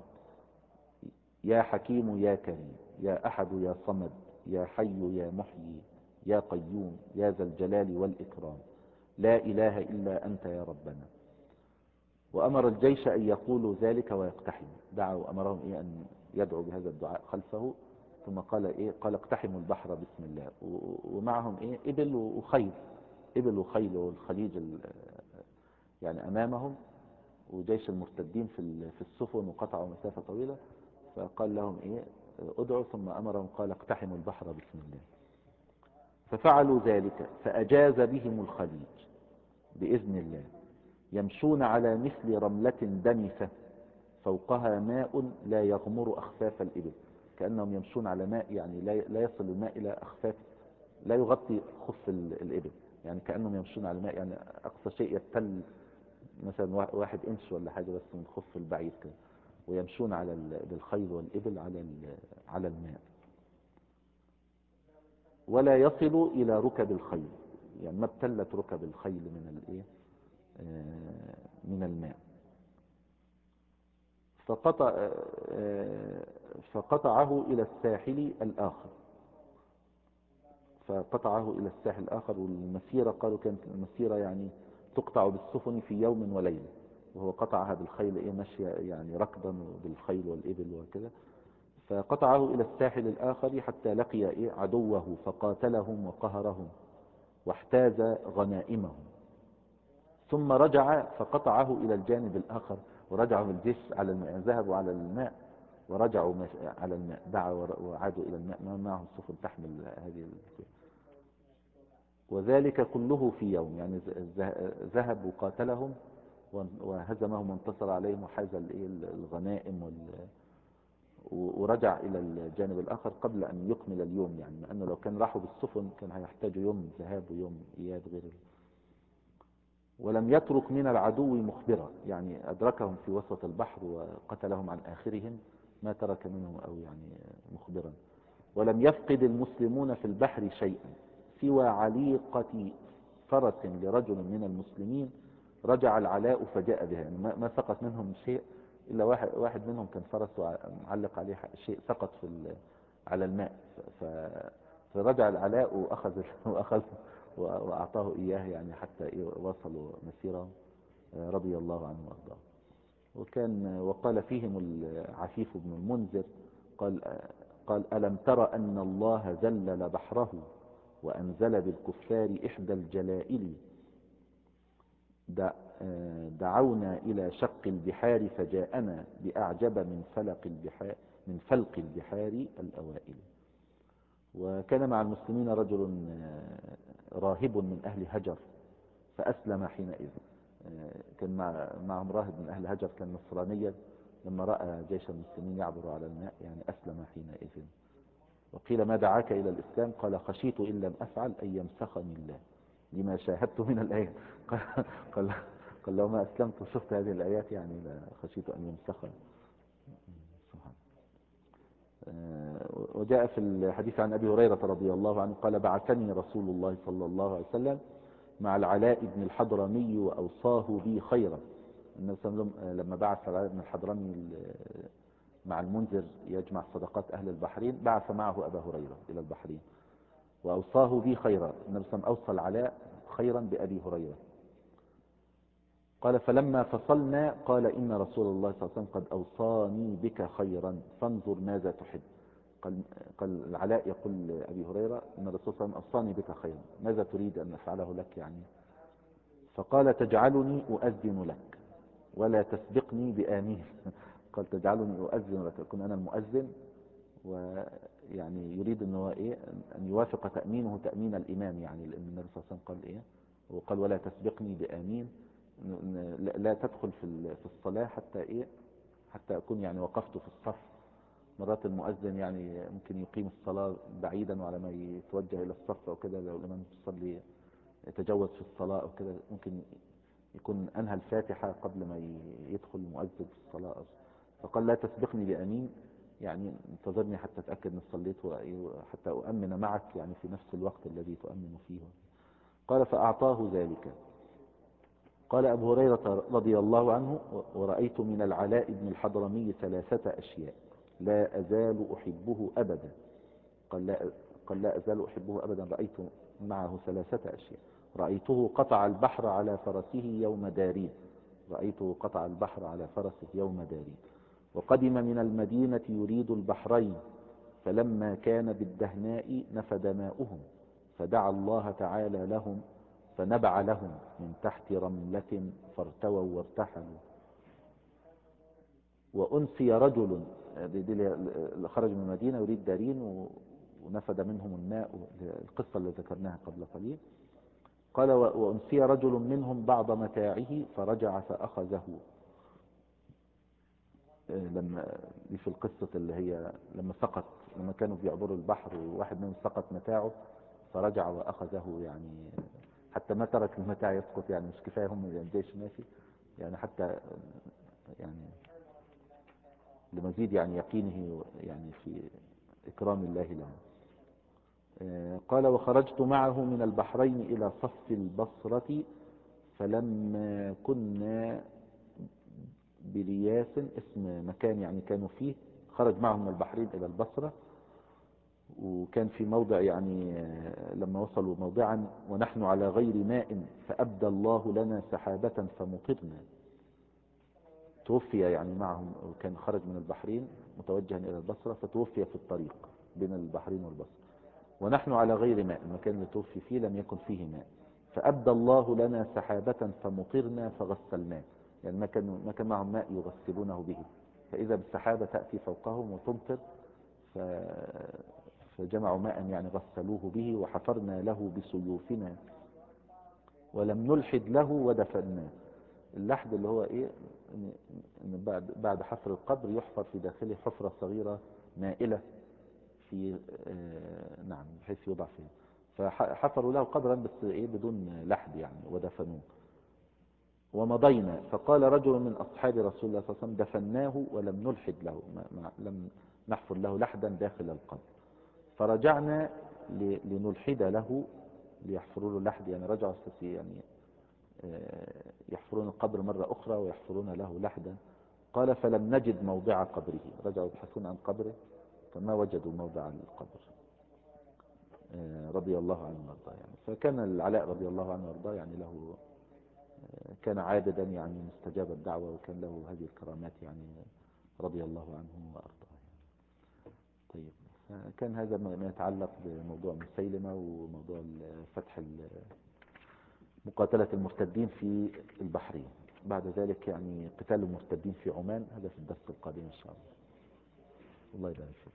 يا حكيم يا كريم، يا أحد يا صمد، يا حي يا محيي، يا قيوم يا ذا الجلال والإكرام، لا إله إلا أنت يا ربنا. وأمر الجيش أن يقولوا ذلك ويقتحموا، دعوا أمرهم أن يدعوا بهذا الدعاء خلفه. ثم قال قال اقتحموا البحر بسم الله، ومعهم إبل وخيل، إبل وخيل، والخليج يعني أمامهم، وجيش المرتدين في السفن، وقطعوا مسافة طويلة. فقال لهم ادعوا، ثم أمرهم قال اقتحموا البحر بسم الله. ففعلوا ذلك فأجاز بهم الخليج بإذن الله، يمشون على مثل رملة دمثة فوقها ماء لا يغمر أخفاف الإبل، كأنهم يمشون على ماء، يعني لا يصل الماء إلى أخفاف، لا يغطي خف الإبل، يعني كأنهم يمشون على ماء، يعني أقصى شيء يبتل مثلا 1 إنش ولا حاجة بس من خف البعيد كده، ويمشون بالخيل والإبل على الماء، ولا يصل إلى ركب الخيل، يعني ما ابتلت ركب الخيل من الماء. فقطعه إلى الساحل الآخر، والمسيرة قالوا كانت المسيرة يعني تقطع بالسفن في يوم وليلة، وهو قطعها بالخيل ماشية يعني ركضا بالخيل والإبل وكذا. فقطعه إلى الساحل الآخر حتى لقي عدوه فقاتلهم وقهرهم واحتاز غنائمهم، ثم رجع فقطعه إلى الجانب الآخر، ورجعوا بالجيش على الماء، يعني ذهبوا على الماء ورجعوا على الماء، دعوا وعادوا إلى الماء، ما معهم سفن تحمل هذه وذلك كله في يوم، يعني ذهب وقاتلهم وهزمهم وانتصر عليهم وحاز الغنائم ورجع إلى الجانب الآخر قبل أن يكمل اليوم، يعني لأنه لو كان راحوا بالسفن كان هيحتاجوا يوم ذهاب ويوم إياب غير. ولم يترك من العدو مخبرا، يعني أدركهم في وسط البحر وقتلهم عن آخرهم، ما ترك منهم أو يعني مخبرا. ولم يفقد المسلمون في البحر شيئا سوى عليقة فرس لرجل من المسلمين، رجع العلاء فجاء بها، يعني ما سقط منهم شيء إلا واحد منهم كان فرس معلق عليه شيء سقط على الماء، فرجع العلاء وأخذ وأعطاه إياه، يعني حتى وصلوا مسيرة، رضي الله عنه وأرضاه. وقال فيهم العفيف بن المنذر قال ألم تر أن الله ذلل بحره وأنزل بالكفار إحدى الجلائل، دعونا إلى شق البحار فجاءنا بأعجب من فلق البحار الأوائل. وكان مع المسلمين رجل راهب من أهل هجر فأسلم حينئذ، كان معهم راهب من أهل هجر كان نصرانيا، لما رأى جيش المسلمين يعبر على الماء يعني أسلم حينئذ. وقيل ما دعاك إلى الإسلام؟ قال خشيت إن لم أفعل أن يمسخني الله لما شاهدت من الآيات. قال قال لو ما أسلمت وشفت هذه الآيات يعني خشيت أن يمسخني. سبحان. وجاء في الحديث عن أبي هريرة رضي الله عنه قال بعثني رسول الله صلى الله عليه وسلم مع العلاء بن الحضرمي وأوصاه بي خيرا. النبي صلى الله عليه وسلم لما بعث العلاء بن الحضرمي مع المنذر يجمع صدقات أهل البحرين، بعث معه أبا هريرة إلى البحرين وأوصاه بي خيرا. النبي صلى الله عليه وسلم أوصى العلاء خيرا بأبي هريرة. قال فلما فصلنا قال إن رسول الله صلى الله عليه وسلم قد أوصاني بك خيرا فانظر ماذا تحب. قال العلاء يقول لأبي هريرة إن الرسول صلى الله عليه وسلم أوصاني بك خيرا، ماذا تريد أن أفعله لك يعني؟ فقال تجعلني أؤذن لك ولا تسبقني بآمين. قال تجعلني أؤذن لك، أكون أنا المؤذن، ويعني يريد أنه أن يوافق تأمينه تأمين الإمام، يعني لأن النبي صلى الله عليه وسلم قال وقال ولا تسبقني بآمين، لا تدخل في الصلاة حتى أكون يعني وقفت في الصف. مرات المؤذن يعني ممكن يقيم الصلاة بعيدا وعلى ما يتوجه إلى الصف أو كده، لو الإمام يصلي يتجوز في الصلاة أو كده ممكن يكون أنهى الفاتحة قبل ما يدخل المؤذن في الصلاة. فقال لا تسبقني بأمين، يعني انتظرني حتى أتأكد أن صليت حتى أؤمن معك يعني في نفس الوقت الذي تؤمن فيه. قال فأعطاه ذلك. قال أبو هريرة رضي الله عنه ورأيت من العلاء بن الحضرمي 3 أشياء لا أزال أحبه أبدا. قال لا أزال أحبه أبدا. رأيت معه 3 أشياء: رأيته قطع البحر على فرسه يوم دارين، رأيته قطع البحر على فرسه يوم دارين. وقدم من المدينة يريد البحرين، فلما كان بالدهناء نفد ماؤهم، فدعا الله تعالى لهم فنبع لهم من تحت رملة فارتووا وارتحلوا. وأنسي رجل، اللي خرج من المدينة يريد دارين ونفد منهم الماء، القصة اللي ذكرناها قبل قليل. قال وأنسي رجل منهم بعض متاعه فرجع فأخذه. لما دي في القصة اللي هي لما كانوا بيعبروا البحر وواحد منهم سقط متاعه فرجع وأخذه، يعني حتى ما ترك المتاع يسقط، يعني مش كفاية هم الجيش ماشي، يعني حتى يعني لمزيد يعني يقينه يعني في إكرام الله له. قال وخرجت معه من البحرين إلى صف البصرة، فلما كنا برياس، اسم مكان يعني كانوا فيه، خرج معهم من البحرين إلى البصرة، وكان في موضع يعني لما وصلوا موضعا ونحن على غير ماء فأبدى الله لنا سحابة فمطرنا. توفي يعني معهم، وكان خرج من البحرين متوجها إلى البصرة فتوفي في الطريق بين البحرين والبصرة، ونحن على غير ماء، المكان اللي توفي فيه لم يكن فيه ماء. فأبدى الله لنا سحابة فمطرنا فغسلناه، يعني ما كان معهم ماء يغسلونه به، فإذا بالسحابة تأتي فوقهم وتمطر، ف... فجمعوا ماء يعني غسلوه به، وحفرنا له بسيوفنا ولم نلحد له ودفناه. اللحد اللي هو ايه، إن بعد حفر القبر يحفر في داخله حفرة صغيرة مائلة في نعم بحيث يوضع فيه، فحفروا له قبرا بس ايه بدون لحد يعني ودفنوه. ومضينا فقال رجل من أصحاب رسول الله صلى الله عليه وسلم دفناه ولم نلحد له، لم نحفر له لحدا داخل القبر. فرجعنا لنلحد له، ليحفروا له لحد، يعني رجعوا يعني يحفرون القبر مرة أخرى ويحفرون له لحدا. قال فلم نجد موضع قبره، رجعوا يبحثون عن قبره فما وجدوا موضع القبر، رضي الله عنه وارضاه. يعني فكان العلاء رضي الله عنه وارضاه يعني له كان عابدا يعني مستجاب الدعوة، وكان له هذه الكرامات يعني رضي الله عنه وارضاه. طيب كان هذا ما يتعلق بموضوع مسيلمة وموضوع فتح مقاتلة المرتدين في البحرين. بعد ذلك يعني قتال المرتدين في عمان، هذا في الدرس القادم إن شاء الله. الله يبارك فيك.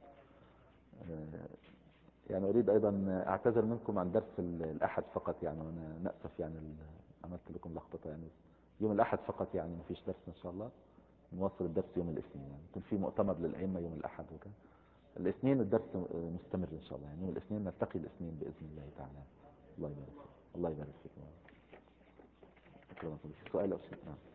يعني أريد أيضا أعتذر منكم عن درس الأحد فقط، يعني وأنا نأسف يعني عملت لكم لخبطة، يعني يوم الأحد فقط يعني ما فيش درس إن شاء الله، نواصل الدرس يوم الاثنين، يعني يكون في مؤتمر للأئمة يوم الأحد وكذا. الاثنين الدرس مستمر إن شاء الله، يعني يوم الاثنين نلتقي الاثنين بإذن الله تعالى. الله يبارك فيك. الله يبارك فيك. أكرمكم. سؤال أو شيء؟ نعم.